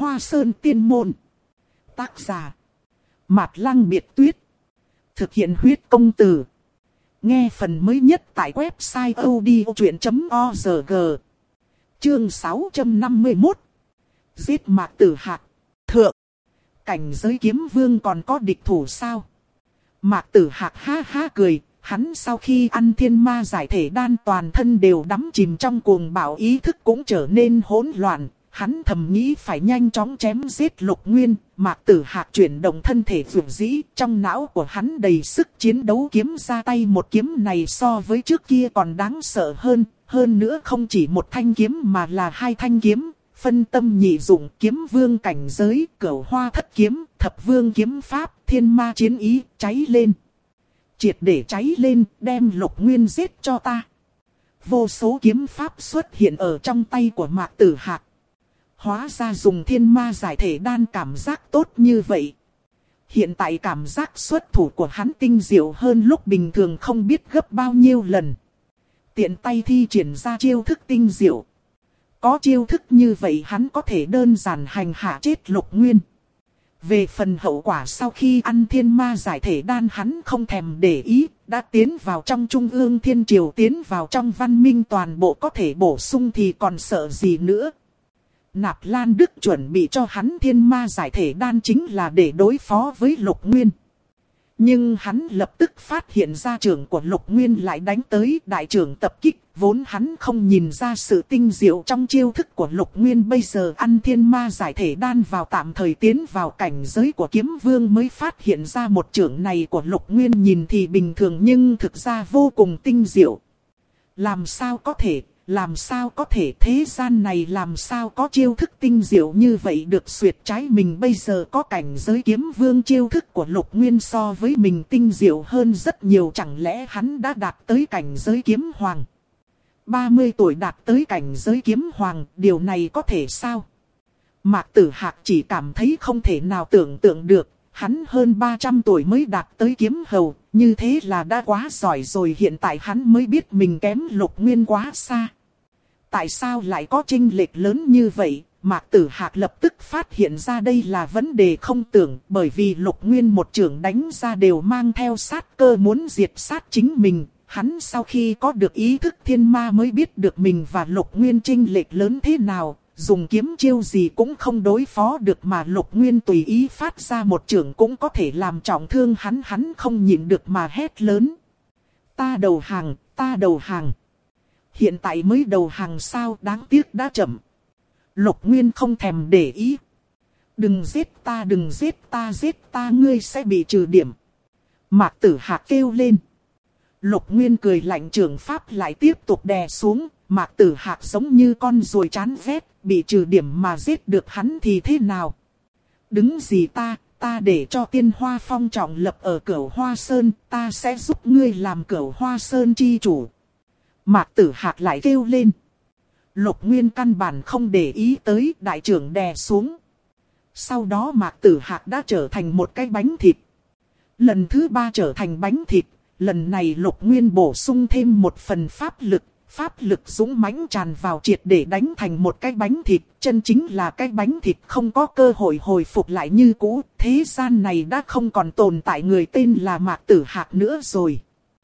Hoa Sơn Tiên Môn. Tác giả Mạt Lăng Biệt Tuyết. Thực hiện huyết công từ. Nghe phần mới nhất tại website odchuyện.org. Chương 651. Giết Mạc Tử Hạc. Thượng. Cảnh giới kiếm vương còn có địch thủ sao? Mạc Tử Hạc ha ha cười. Hắn sau khi ăn thiên ma giải thể đan toàn thân đều đắm chìm trong cuồng bạo, ý thức cũng trở nên hỗn loạn. Hắn thầm nghĩ phải nhanh chóng chém giết Lục Nguyên. Mạc Tử Hạc chuyển động thân thể vượng dĩ, trong não của hắn đầy sức chiến đấu, kiếm ra tay một kiếm này so với trước kia còn đáng sợ hơn. Hơn nữa không chỉ một thanh kiếm mà là hai thanh kiếm, phân tâm nhị dụng, kiếm vương cảnh giới, Cửu Hoa Thất Kiếm, Thập Vương Kiếm Pháp, Thiên Ma Chiến Ý, cháy lên. Triệt để cháy lên, đem Lục Nguyên giết cho ta. Vô số kiếm pháp xuất hiện ở trong tay của Mạc Tử Hạc. Hóa ra dùng thiên ma giải thể đan cảm giác tốt như vậy. Hiện tại cảm giác xuất thủ của hắn tinh diệu hơn lúc bình thường không biết gấp bao nhiêu lần. Tiện tay thi triển ra chiêu thức tinh diệu. Có chiêu thức như vậy hắn có thể đơn giản hành hạ chết Lục Nguyên. Về phần hậu quả sau khi ăn thiên ma giải thể đan hắn không thèm để ý, đã tiến vào trong Trung ương Thiên Triều, tiến vào trong văn minh toàn bộ có thể bổ sung thì còn sợ gì nữa. Nạp Lan Đức chuẩn bị cho hắn thiên ma giải thể đan chính là để đối phó với Lục Nguyên. Nhưng hắn lập tức phát hiện ra trưởng của Lục Nguyên lại đánh tới, đại trưởng tập kích. Vốn hắn không nhìn ra sự tinh diệu trong chiêu thức của Lục Nguyên, bây giờ ăn thiên ma giải thể đan vào tạm thời tiến vào cảnh giới của kiếm vương mới phát hiện ra một trưởng này của Lục Nguyên nhìn thì bình thường nhưng thực ra vô cùng tinh diệu. Làm sao có thể thế gian này làm sao có chiêu thức tinh diệu như vậy được, xuyệt trái mình bây giờ có cảnh giới kiếm vương, chiêu thức của Lục Nguyên so với mình tinh diệu hơn rất nhiều, chẳng lẽ hắn đã đạt tới cảnh giới kiếm hoàng? 30 tuổi đạt tới cảnh giới kiếm hoàng, điều này có thể sao? Mạc Tử Hạc chỉ cảm thấy không thể nào tưởng tượng được, hắn hơn 300 tuổi mới đạt tới kiếm hầu, như thế là đã quá giỏi rồi, hiện tại hắn mới biết mình kém Lục Nguyên quá xa. Tại sao lại có chênh lệch lớn như vậy? Mạc Tử Hạc lập tức phát hiện ra đây là vấn đề không tưởng, bởi vì Lục Nguyên một chưởng đánh ra đều mang theo sát cơ muốn diệt sát chính mình. Hắn sau khi có được ý thức thiên ma mới biết được mình và Lục Nguyên chênh lệch lớn thế nào, dùng kiếm chiêu gì cũng không đối phó được mà Lục Nguyên tùy ý phát ra một chưởng cũng có thể làm trọng thương hắn, hắn không nhịn được mà hét lớn. Ta đầu hàng, ta đầu hàng. Hiện tại mới đầu hàng sao, đáng tiếc đã chậm. Lục Nguyên không thèm để ý. Đừng giết ta, đừng giết ta, giết ta ngươi sẽ bị trừ điểm. Mạc Tử Hạc kêu lên. Lục Nguyên cười lạnh, trường pháp lại tiếp tục đè xuống. Mạc Tử Hạc giống như con ruồi chán ghét, bị trừ điểm mà giết được hắn thì thế nào? Đứng gì ta để cho Tiên Hoa Phong trọng lập ở Cửu Hoa Sơn, ta sẽ giúp ngươi làm Cửu Hoa Sơn chi chủ. Mạc Tử Hạc lại kêu lên. Lục Nguyên căn bản không để ý tới, đại trưởng đè xuống. Sau đó Mạc Tử Hạc đã trở thành một cái bánh thịt. Lần thứ 3 trở thành bánh thịt, lần này Lục Nguyên bổ sung thêm một phần pháp lực dũng mãnh tràn vào, triệt để đánh thành một cái bánh thịt, chân chính là cái bánh thịt không có cơ hội hồi phục lại như cũ. Thế gian này đã không còn tồn tại người tên là Mạc Tử Hạc nữa rồi.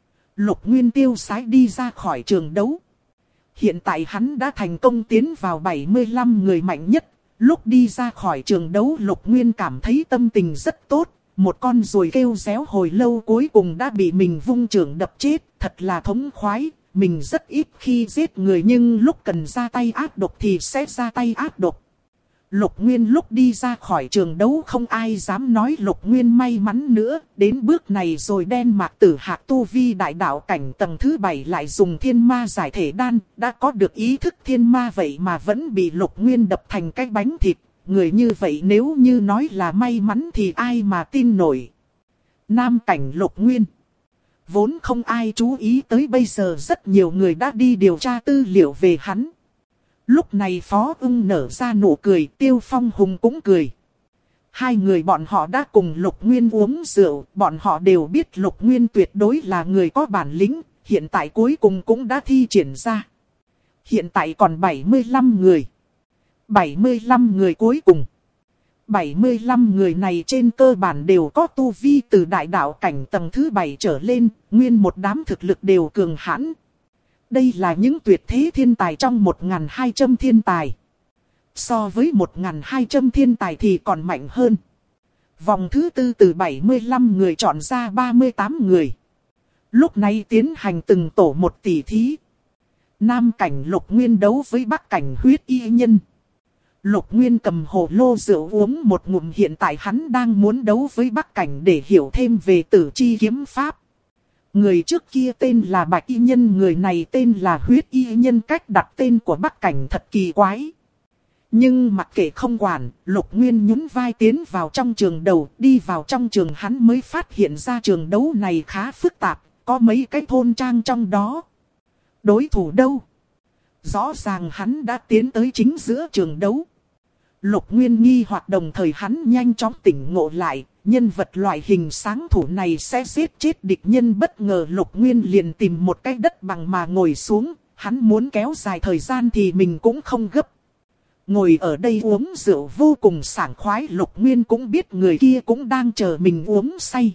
Lục Nguyên tiêu sái đi ra khỏi trường đấu. Hiện tại hắn đã thành công tiến vào 75 người mạnh nhất. Lúc đi ra khỏi trường đấu Lục Nguyên cảm thấy tâm tình rất tốt. Một con ruồi kêu réo hồi lâu cuối cùng đã bị mình vung chưởng đập chết, thật là thống khoái. Mình rất ít khi giết người nhưng lúc cần ra tay ác độc thì sẽ ra tay ác độc. Lục Nguyên lúc đi ra khỏi trường đấu không ai dám nói Lục Nguyên may mắn nữa. Đến bước này rồi đen Mạc Tử Hạc tu vi đại đạo cảnh tầng thứ 7 lại dùng thiên ma giải thể đan. Đã có được ý thức thiên ma vậy mà vẫn bị Lục Nguyên đập thành cái bánh thịt. Người như vậy nếu như nói là may mắn thì ai mà tin nổi. Nam cảnh Lục Nguyên. Vốn không ai chú ý tới, bây giờ rất nhiều người đã đi điều tra tư liệu về hắn. Lúc này Phó Ưng nở ra nụ cười, Tiêu Phong Hùng cũng cười. Hai người bọn họ đã cùng Lục Nguyên uống rượu, bọn họ đều biết Lục Nguyên tuyệt đối là người có bản lĩnh, hiện tại cuối cùng cũng đã thi triển ra. Hiện tại còn 75 người. 75 người cuối cùng. 75 người này trên cơ bản đều có tu vi từ đại đạo cảnh tầng thứ 7 trở lên, nguyên một đám thực lực đều cường hãn. Đây là những tuyệt thế thiên tài trong 1.200 thiên tài. So với 1.200 thiên tài thì còn mạnh hơn. Vòng thứ tư từ 75 người chọn ra 38 người. Lúc này tiến hành từng tổ một tỷ thí. Nam cảnh Lục Nguyên đấu với Bắc cảnh Huyết Y Nhân. Lục Nguyên cầm hồ lô rượu uống một ngụm, hiện tại hắn đang muốn đấu với Bắc cảnh để hiểu thêm về Tử Chi kiếm pháp. Người trước kia tên là Bạch Y Nhân, người này tên là Huyết Y Nhân, cách đặt tên của Bắc cảnh thật kỳ quái. Nhưng mặc kệ không quản, Lục Nguyên nhún vai tiến vào trong trường đấu. Đi vào trong trường hắn mới phát hiện ra trường đấu này khá phức tạp, có mấy cái thôn trang trong đó. Đối thủ đâu? Rõ ràng hắn đã tiến tới chính giữa trường đấu. Lục Nguyên nghi hoặc, đồng thời hắn nhanh chóng tỉnh ngộ lại, nhân vật loại hình sáng thủ này sẽ giết chết địch nhân. Bất ngờ Lục Nguyên liền tìm một cái đất bằng mà ngồi xuống, hắn muốn kéo dài thời gian thì mình cũng không gấp. Ngồi ở đây uống rượu vô cùng sảng khoái, Lục Nguyên cũng biết người kia cũng đang chờ mình uống say.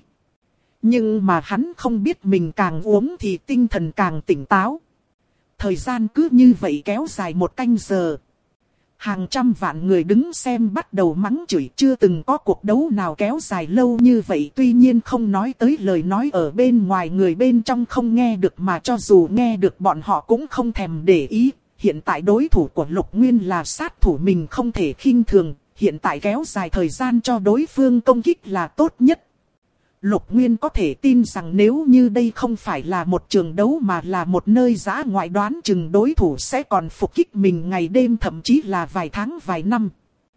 Nhưng mà hắn không biết mình càng uống thì tinh thần càng tỉnh táo. Thời gian cứ như vậy kéo dài 1 canh giờ. Hàng trăm vạn người đứng xem bắt đầu mắng chửi, chưa từng có cuộc đấu nào kéo dài lâu như vậy. Tuy nhiên không nói tới lời nói ở bên ngoài, người bên trong không nghe được, mà cho dù nghe được bọn họ cũng không thèm để ý. Hiện tại đối thủ của Lục Nguyên là sát thủ, mình không thể khinh thường. Hiện tại kéo dài thời gian cho đối phương công kích là tốt nhất. Lục Nguyên có thể tin rằng nếu như đây không phải là một trường đấu mà là một nơi dã ngoại, đoán chừng đối thủ sẽ còn phục kích mình ngày đêm, thậm chí là vài tháng vài năm.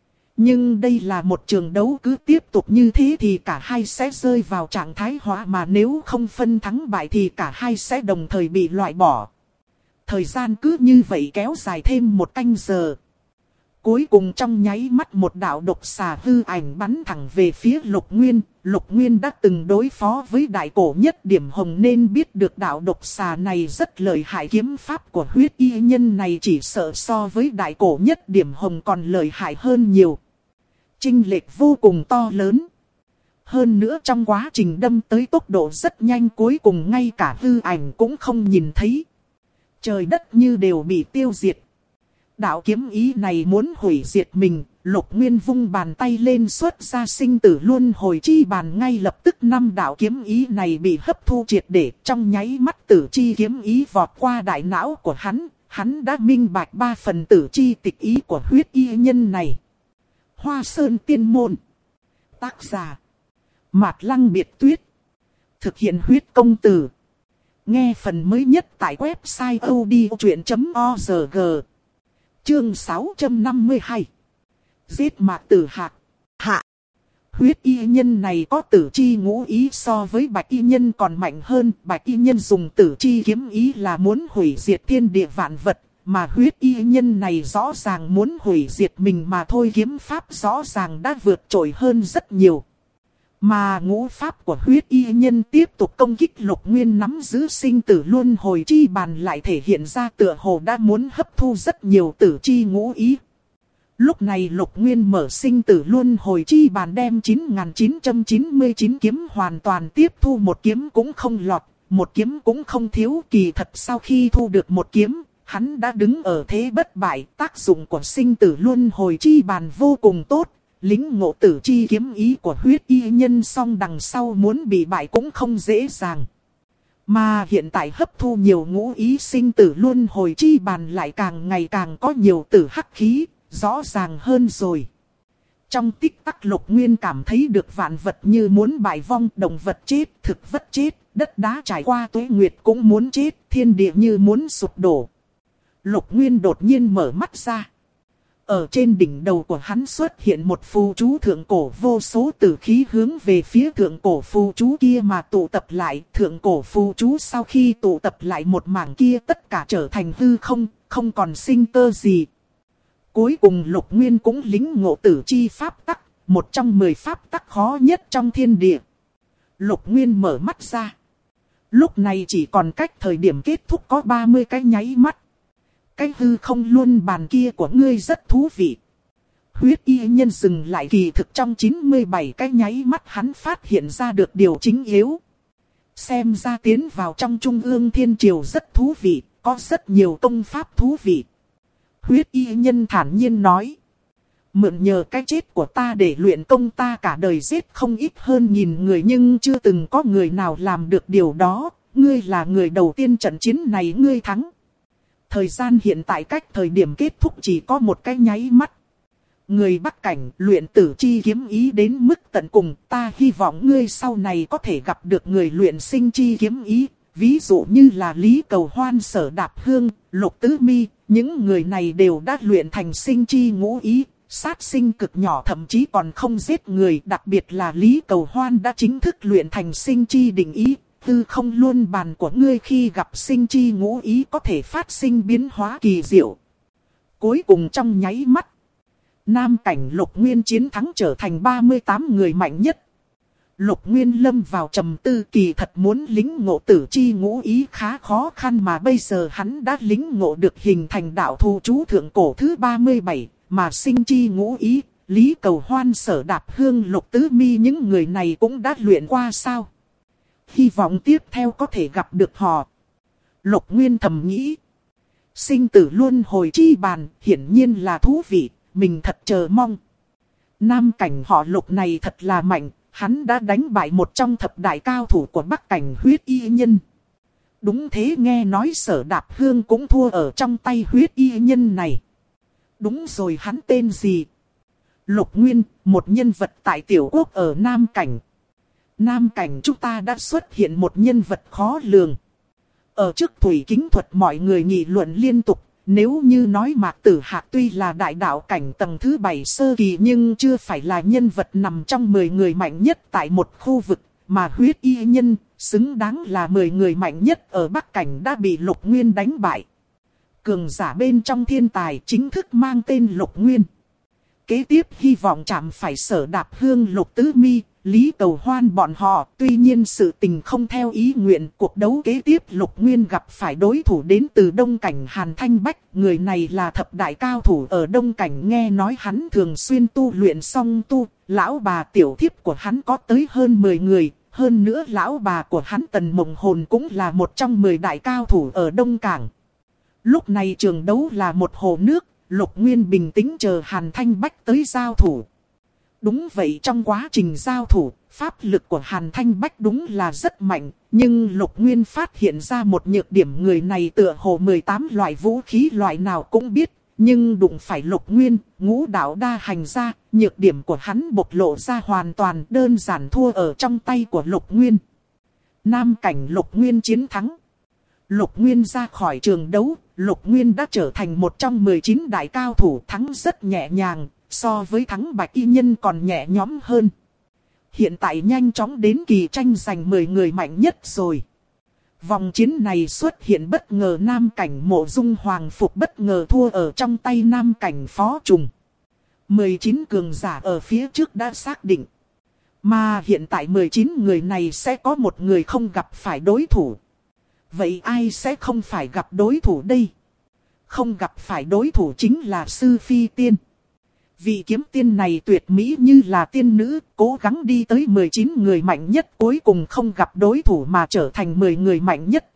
Nhưng đây là một trường đấu, cứ tiếp tục như thế thì cả hai sẽ rơi vào trạng thái hóa, mà nếu không phân thắng bại thì cả hai sẽ đồng thời bị loại bỏ. Thời gian cứ như vậy kéo dài thêm 1 canh giờ. Cuối cùng trong nháy mắt một đạo độc xà hư ảnh bắn thẳng về phía Lục Nguyên. Lục Nguyên đã từng đối phó với đại cổ nhất điểm hồng nên biết được đạo độc xà này rất lợi hại. Kiếm pháp của Huyết Y Nhân này chỉ sợ so với đại cổ nhất điểm hồng còn lợi hại hơn nhiều. Chênh lệch vô cùng to lớn. Hơn nữa trong quá trình đâm tới tốc độ rất nhanh, cuối cùng ngay cả hư ảnh cũng không nhìn thấy. Trời đất như đều bị tiêu diệt. Đạo kiếm ý này muốn hủy diệt mình. Lục Nguyên vung bàn tay lên xuất ra sinh tử luân hồi chi bàn, ngay lập tức 5 đạo kiếm ý này bị hấp thu triệt để. Trong nháy mắt tử chi kiếm ý vọt qua đại não của hắn đã minh bạch 3 phần tử chi tịch ý của Huyết Y Nhân này. Hoa Sơn Tiên Môn. Tác giả Mạt Lăng Biệt Tuyết. Thực hiện huyết công từ. Nghe phần mới nhất tại website odchuyện.org. Chương 652. Giết Mạc Tử Hạc. Hạ. Huyết Y Nhân này có tử chi ngũ ý, so với Bạch Y Nhân còn mạnh hơn. Bạch Y Nhân dùng tử chi kiếm ý là muốn hủy diệt thiên địa vạn vật, mà Huyết Y Nhân này rõ ràng muốn hủy diệt mình mà thôi. Kiếm pháp rõ ràng đã vượt trội hơn rất nhiều. Mà ngũ pháp của Huyết Y Nhân tiếp tục công kích Lục Nguyên nắm giữ sinh tử luân hồi chi bàn, lại thể hiện ra tựa hồ đã muốn hấp thu rất nhiều tử chi ngũ ý. Lúc này Lục Nguyên mở sinh tử luân hồi chi bàn, đem 9.999 kiếm hoàn toàn tiếp thu, một kiếm cũng không lọt, một kiếm cũng không thiếu. Kỳ thật sau khi thu được một kiếm, hắn đã đứng ở thế bất bại. Tác dụng của sinh tử luân hồi chi bàn vô cùng tốt. Lính ngộ tử chi kiếm ý của Huyết Y Nhân xong, đằng sau muốn bị bại cũng không dễ dàng. Mà hiện tại hấp thu nhiều ngũ ý sinh tử luân hồi chi bàn lại càng ngày càng có nhiều tử hắc khí, rõ ràng hơn rồi. Trong tích tắc Lục Nguyên cảm thấy được vạn vật như muốn bại vong, động vật chết, thực vật chết, đất đá trải qua tuế nguyệt cũng muốn chết, thiên địa như muốn sụp đổ. Lục Nguyên đột nhiên mở mắt ra. Ở trên đỉnh đầu của hắn xuất hiện một phù chú thượng cổ, vô số tử khí hướng về phía thượng cổ phù chú kia mà tụ tập lại. Thượng cổ phù chú sau khi tụ tập lại một mảng kia tất cả trở thành hư không, không còn sinh cơ gì. Cuối cùng Lục Nguyên cũng lĩnh ngộ tử chi pháp tắc, một trong 10 pháp tắc khó nhất trong thiên địa. Lục Nguyên mở mắt ra. Lúc này chỉ còn cách thời điểm kết thúc có 30 cái nháy mắt. Cái hư không luân bàn kia của ngươi rất thú vị. Huyết y nhân dừng lại, kỳ thực trong 97 cái nháy mắt hắn phát hiện ra được điều chính yếu. Xem ra tiến vào trong Trung ương Thiên Triều rất thú vị, có rất nhiều công pháp thú vị. Huyết y nhân thản nhiên nói. Mượn nhờ cái chết của ta để luyện công, ta cả đời giết không ít hơn 1000 người nhưng chưa từng có người nào làm được điều đó. Ngươi là người đầu tiên, trận chiến này ngươi thắng. Thời gian hiện tại cách thời điểm kết thúc chỉ có một cái nháy mắt. Người Bắc Cảnh luyện tử chi kiếm ý đến mức tận cùng, ta hy vọng ngươi sau này có thể gặp được người luyện sinh chi kiếm ý. Ví dụ như là Lý Cầu Hoan, Sở Đạp Hương, Lục Tứ Mi, những người này đều đã luyện thành sinh chi ngũ ý. Sát sinh cực nhỏ, thậm chí còn không giết người, đặc biệt là Lý Cầu Hoan đã chính thức luyện thành sinh chi định ý. Tư không luân bàn của ngươi khi gặp sinh chi ngũ ý có thể phát sinh biến hóa kỳ diệu. Cuối cùng trong nháy mắt, Nam Cảnh Lục Nguyên chiến thắng, trở thành 38 người mạnh nhất. Lục Nguyên lâm vào trầm tư, kỳ thật muốn lĩnh ngộ tử chi ngũ ý khá khó khăn, mà bây giờ hắn đã lĩnh ngộ được hình thành đạo thù chú thượng cổ thứ 37, mà sinh chi ngũ ý, Lý Cầu Hoan, Sở Đạp Hương, Lục Tứ Mi những người này cũng đã luyện qua sao? Hy vọng tiếp theo có thể gặp được họ. Lục Nguyên thầm nghĩ. Sinh tử luân hồi chi bàn, hiển nhiên là thú vị, mình thật chờ mong. Nam Cảnh họ Lục này thật là mạnh, hắn đã đánh bại một trong thập đại cao thủ của Bắc Cảnh Huyết y nhân. Đúng thế, nghe nói Sở Đạp Hương cũng thua ở trong tay Huyết y nhân này. Đúng rồi, hắn tên gì? Lục Nguyên, một nhân vật tại tiểu quốc ở Nam Cảnh. Nam Cảnh chúng ta đã xuất hiện một nhân vật khó lường. Ở trước thủy kính thuật mọi người nghị luận liên tục. Nếu như nói Mạc Tử Hạc tuy là đại đạo cảnh tầng thứ 7 sơ kỳ nhưng chưa phải là nhân vật nằm trong 10 người mạnh nhất tại một khu vực. Mà Huyết y nhân xứng đáng là 10 người mạnh nhất ở Bắc Cảnh đã bị Lục Nguyên đánh bại. Cường giả bên trong thiên tài chính thức mang tên Lục Nguyên. Kế tiếp hy vọng chạm phải Sở Đạp Hương, Lục Tứ Mi, Lý Cầu Hoan bọn họ. Tuy nhiên sự tình không theo ý nguyện, cuộc đấu kế tiếp Lục Nguyên gặp phải đối thủ đến từ Đông Cảnh Hàn Thanh Bách. Người này là thập đại cao thủ ở Đông Cảnh, nghe nói hắn thường xuyên tu luyện song tu. Lão bà tiểu thiếp của hắn có tới hơn 10 người. Hơn nữa lão bà của hắn Tần Mộng Hồn cũng là một trong 10 đại cao thủ ở Đông Cảng. Lúc này trường đấu là một hồ nước, Lục Nguyên bình tĩnh chờ Hàn Thanh Bách tới giao thủ. Đúng vậy, trong quá trình giao thủ, pháp lực của Hàn Thanh Bách đúng là rất mạnh. Nhưng Lục Nguyên phát hiện ra một nhược điểm, người này tựa hồ 18 loại vũ khí loại nào cũng biết. Nhưng đụng phải Lục Nguyên, ngũ đạo đa hành ra, nhược điểm của hắn bộc lộ ra hoàn toàn, đơn giản thua ở trong tay của Lục Nguyên. Nam Cảnh Lục Nguyên chiến thắng. Lục Nguyên ra khỏi trường đấu, Lục Nguyên đã trở thành một trong 19 đại cao thủ, thắng rất nhẹ nhàng, so với thắng Bạch y nhân còn nhẹ nhõm hơn. Hiện tại nhanh chóng đến kỳ tranh giành 10 người mạnh nhất rồi. Vòng chiến này xuất hiện bất ngờ, Nam Cảnh Mộ Dung Hoàng Phục bất ngờ thua ở trong tay Nam Cảnh Phó Trùng. 19 cường giả ở phía trước đã xác định. Mà hiện tại 19 người này sẽ có một người không gặp phải đối thủ. Vậy ai sẽ không phải gặp đối thủ đây? Không gặp phải đối thủ chính là Sư Phi Tiên. Vị kiếm tiên này tuyệt mỹ như là tiên nữ, cố gắng đi tới 19 người mạnh nhất, cuối cùng không gặp đối thủ mà trở thành 10 người mạnh nhất.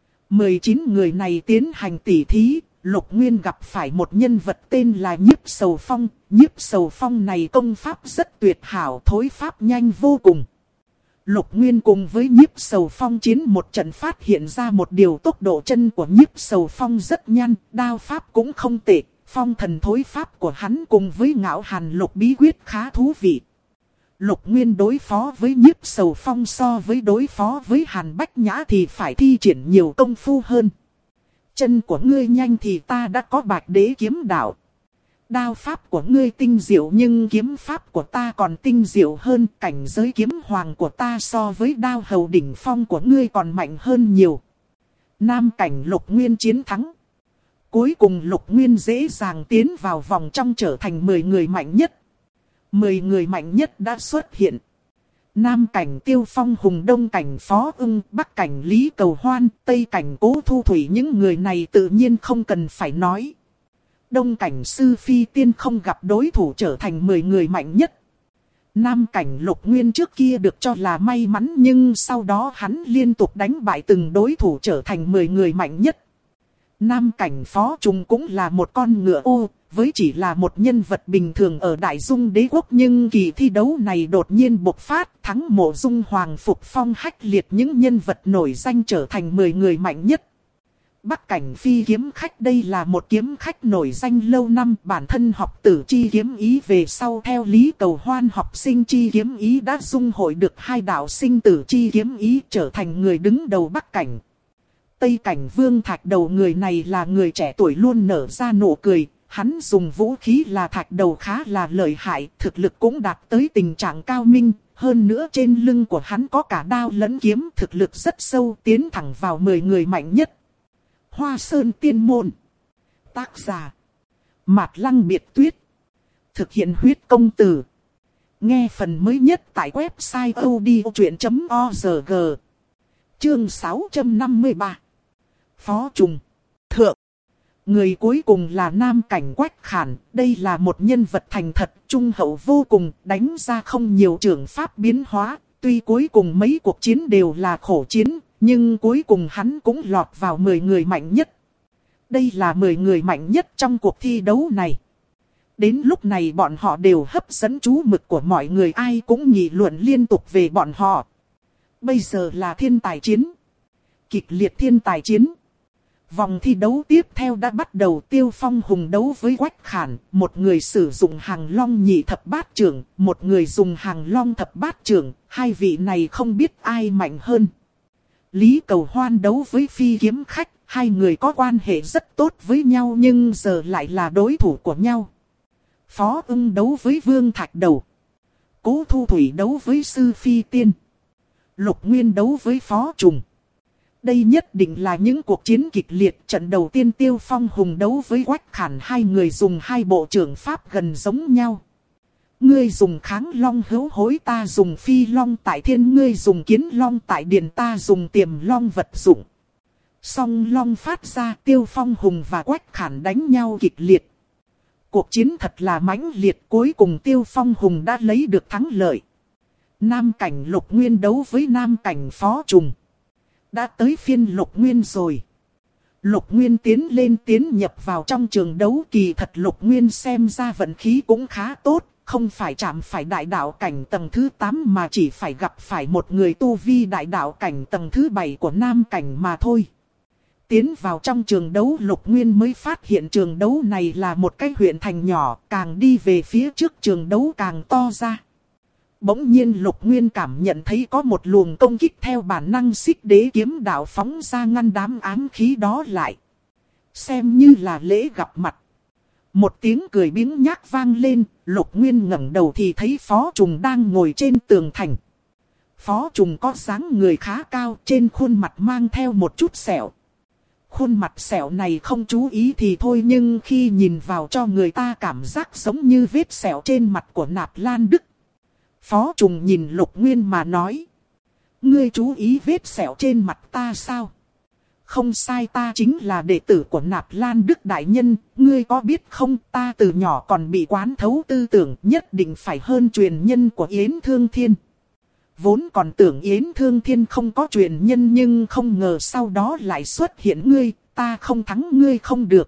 19 người này tiến hành tỉ thí, Lục Nguyên gặp phải một nhân vật tên là Nhiếp Sầu Phong. Nhiếp Sầu Phong này công pháp rất tuyệt hảo, thối pháp nhanh vô cùng. Lục Nguyên cùng với Nhiếp Sầu Phong chiến một trận, phát hiện ra một điều, tốc độ chân của Nhiếp Sầu Phong rất nhanh, đao pháp cũng không tệ. Phong thần thối pháp của hắn cùng với Ngạo Hàn Lục bí quyết khá thú vị. Lục Nguyên đối phó với Nhiếp Sầu Phong so với đối phó với Hàn Bách Nhã thì phải thi triển nhiều công phu hơn. Chân của ngươi nhanh thì ta đã có Bạch Đế kiếm đạo. Đao pháp của ngươi tinh diệu nhưng kiếm pháp của ta còn tinh diệu hơn. Cảnh giới kiếm hoàng của ta so với đao hầu đỉnh phong của ngươi còn mạnh hơn nhiều. Nam Cảnh Lục Nguyên chiến thắng. Cuối cùng Lục Nguyên dễ dàng tiến vào vòng trong, trở thành 10 người mạnh nhất. 10 người mạnh nhất đã xuất hiện. Nam Cảnh Tiêu Phong Hùng, Đông Cảnh Phó Ưng, Bắc Cảnh Lý Cầu Hoan, Tây Cảnh Cố Thu Thủy, những người này tự nhiên không cần phải nói. Đông cảnh Sư Phi Tiên không gặp đối thủ trở thành 10 người mạnh nhất. Nam cảnh Lục Nguyên trước kia được cho là may mắn, nhưng sau đó hắn liên tục đánh bại từng đối thủ trở thành 10 người mạnh nhất. Nam cảnh Phó Trùng cũng là một con ngựa ô, với chỉ là một nhân vật bình thường ở Đại Dung Đế Quốc, nhưng kỳ thi đấu này đột nhiên bộc phát, thắng Mộ Dung Hoàng Phục Phong hách liệt những nhân vật nổi danh trở thành 10 người mạnh nhất. Bắc cảnh Phi kiếm khách, đây là một kiếm khách nổi danh lâu năm, bản thân học tử chi kiếm ý về sau theo Lý Cầu Hoan học sinh chi kiếm ý đã dung hội được hai đạo sinh tử chi kiếm ý, trở thành người đứng đầu Bắc cảnh. Tây cảnh Vương Thạch Đầu, người này là người trẻ tuổi luôn nở ra nụ cười, hắn dùng vũ khí là thạch đầu khá là lợi hại, thực lực cũng đạt tới tình trạng cao minh, hơn nữa trên lưng của hắn có cả đao lẫn kiếm, thực lực rất sâu, tiến thẳng vào 10 người mạnh nhất. Hoa Sơn Tiên Môn. Tác giả Mạt Lăng Biệt Tuyết. Thực hiện huyết công từ. Nghe phần mới nhất tại website odchuyện.org. Chương 653. Phó Trùng. Thượng. Người cuối cùng là Nam cảnh Quách Khản. Đây là một nhân vật thành thật, trung hậu vô cùng, đánh ra không nhiều trường pháp biến hóa. Tuy cuối cùng mấy cuộc chiến đều là khổ chiến, nhưng cuối cùng hắn cũng lọt vào 10 người mạnh nhất. Đây là 10 người mạnh nhất trong cuộc thi đấu này. Đến lúc này bọn họ đều hấp dẫn chú mục của mọi người, ai cũng nghị luận liên tục về bọn họ. Bây giờ là thiên tài chiến. Kịch liệt thiên tài chiến. Vòng thi đấu tiếp theo đã bắt đầu. Tiêu Phong Hùng đấu với Quách Khản. Một người sử dụng Hàng Long nhị thập bát trưởng, một người dùng Hàng Long thập bát trưởng. Hai vị này không biết ai mạnh hơn. Lý Cầu Hoan đấu với Phi kiếm khách. Hai người có quan hệ rất tốt với nhau nhưng giờ lại là đối thủ của nhau. Phó Ưng đấu với Vương Thạch Đầu. Cố Thu Thủy đấu với Sư Phi Tiên. Lục Nguyên đấu với Phó Trùng. Đây nhất định là những cuộc chiến kịch liệt. Trận đầu tiên Tiêu Phong Hùng đấu với Quách Khản, hai người dùng hai bộ trưởng pháp gần giống nhau. Ngươi dùng Kháng Long hữu hối, ta dùng Phi Long tại thiên, ngươi dùng Kiến Long tại điền, ta dùng Tiềm Long vật dụng. Song Long phát ra, Tiêu Phong Hùng và Quách Khản đánh nhau kịch liệt. Cuộc chiến thật là mãnh liệt, cuối cùng Tiêu Phong Hùng đã lấy được thắng lợi. Nam cảnh Lục Nguyên đấu với Nam cảnh Phó Trùng. Đã tới phiên Lục Nguyên rồi. Lục Nguyên tiến nhập vào trong trường đấu, kỳ thật Lục Nguyên xem ra vận khí cũng khá tốt. Không phải chạm phải đại đạo cảnh tầng thứ 8 mà chỉ phải gặp phải một người tu vi đại đạo cảnh tầng thứ 7 của Nam cảnh mà thôi. Tiến vào trong trường đấu, Lục Nguyên mới phát hiện trường đấu này là một cái huyện thành nhỏ, càng đi về phía trước trường đấu càng to ra. Bỗng nhiên Lục Nguyên cảm nhận thấy có một luồng công kích theo bản năng Xích Đế kiếm đạo phóng ra ngăn đám ám khí đó lại. Xem như là lễ gặp mặt. Một tiếng cười biếng nhác vang lên, Lục Nguyên ngẩng đầu thì thấy Phó Trùng đang ngồi trên tường thành. Phó Trùng có dáng người khá cao, trên khuôn mặt mang theo một chút sẹo. Khuôn mặt sẹo này không chú ý thì thôi, nhưng khi nhìn vào cho người ta cảm giác giống như vết sẹo trên mặt của Nạp Lan Đức. Phó Trùng nhìn Lục Nguyên mà nói. Ngươi chú ý vết sẹo trên mặt ta sao? Không sai, ta chính là đệ tử của Nạp Lan Đức đại nhân. Ngươi có biết không, ta từ nhỏ còn bị quán thấu tư tưởng nhất định phải hơn truyền nhân của Yến Thương Thiên. Vốn còn tưởng Yến Thương Thiên không có truyền nhân, nhưng không ngờ sau đó lại xuất hiện ngươi, ta không thắng ngươi không được.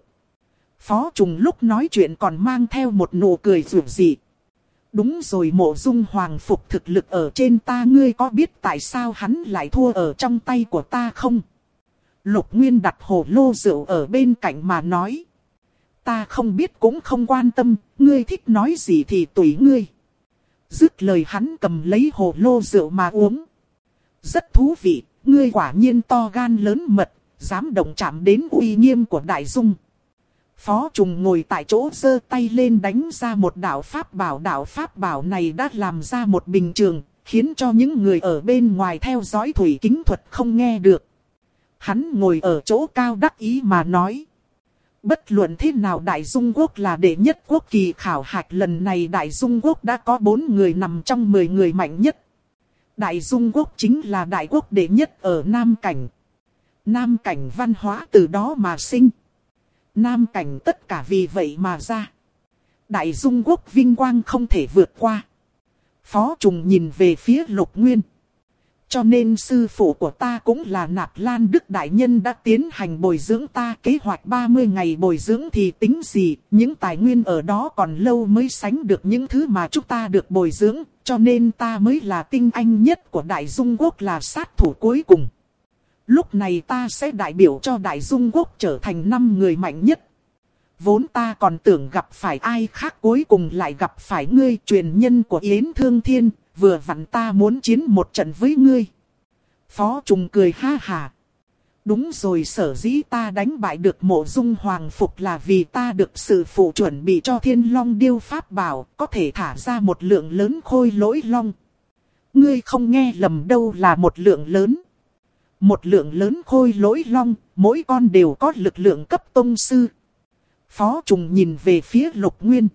Phó Trùng lúc nói chuyện còn mang theo một nụ cười dịu dị. Đúng rồi, Mộ Dung Hoàng Phục thực lực ở trên ta, ngươi có biết tại sao hắn lại thua ở trong tay của ta không? Lục Nguyên đặt hồ lô rượu ở bên cạnh mà nói. Ta không biết cũng không quan tâm, ngươi thích nói gì thì tùy ngươi. Dứt lời hắn cầm lấy hồ lô rượu mà uống. Rất thú vị, ngươi quả nhiên to gan lớn mật, dám động chạm đến uy nghiêm của Đại Dung. Phó Trùng ngồi tại chỗ giơ tay lên đánh ra một đạo pháp bảo. Đạo pháp bảo này đã làm ra một bình trường, khiến cho những người ở bên ngoài theo dõi thủy kính thuật không nghe được. Hắn ngồi ở chỗ cao đắc ý mà nói. Bất luận thế nào Đại Dung Quốc là đệ nhất quốc, kỳ khảo hạch lần này Đại Dung Quốc đã có 4 người nằm trong 10 người mạnh nhất. Đại Dung Quốc chính là đại quốc đệ nhất ở Nam Cảnh. Nam Cảnh văn hóa từ đó mà sinh. Nam cảnh tất cả vì vậy mà ra. Đại Dung Quốc vinh quang không thể vượt qua. Phó Trùng nhìn về phía Lục Nguyên. Cho nên sư phụ của ta cũng là Nạp Lan Đức Đại Nhân đã tiến hành bồi dưỡng ta. Kế hoạch 30 ngày bồi dưỡng thì tính gì, những tài nguyên ở đó còn lâu mới sánh được những thứ mà chúng ta được bồi dưỡng. Cho nên ta mới là tinh anh nhất của Đại Dung Quốc, là sát thủ cuối cùng. Lúc này ta sẽ đại biểu cho Đại Dung Quốc trở thành 5 người mạnh nhất. Vốn ta còn tưởng gặp phải ai khác, cuối cùng lại gặp phải ngươi, truyền nhân của Yến Thương Thiên. Vừa vặn ta muốn chiến một trận với ngươi. Phó Trùng cười ha hà. Đúng rồi, sở dĩ ta đánh bại được Mộ Dung Hoàng Phục là vì ta được sư phụ chuẩn bị cho Thiên Long Điêu Pháp Bảo, có thể thả ra một lượng lớn khôi lỗi long. Ngươi không nghe lầm đâu, là một lượng lớn. Một lượng lớn khôi lỗi long, mỗi con đều có lực lượng cấp tông sư. Phó Trùng nhìn về phía Lục Nguyên.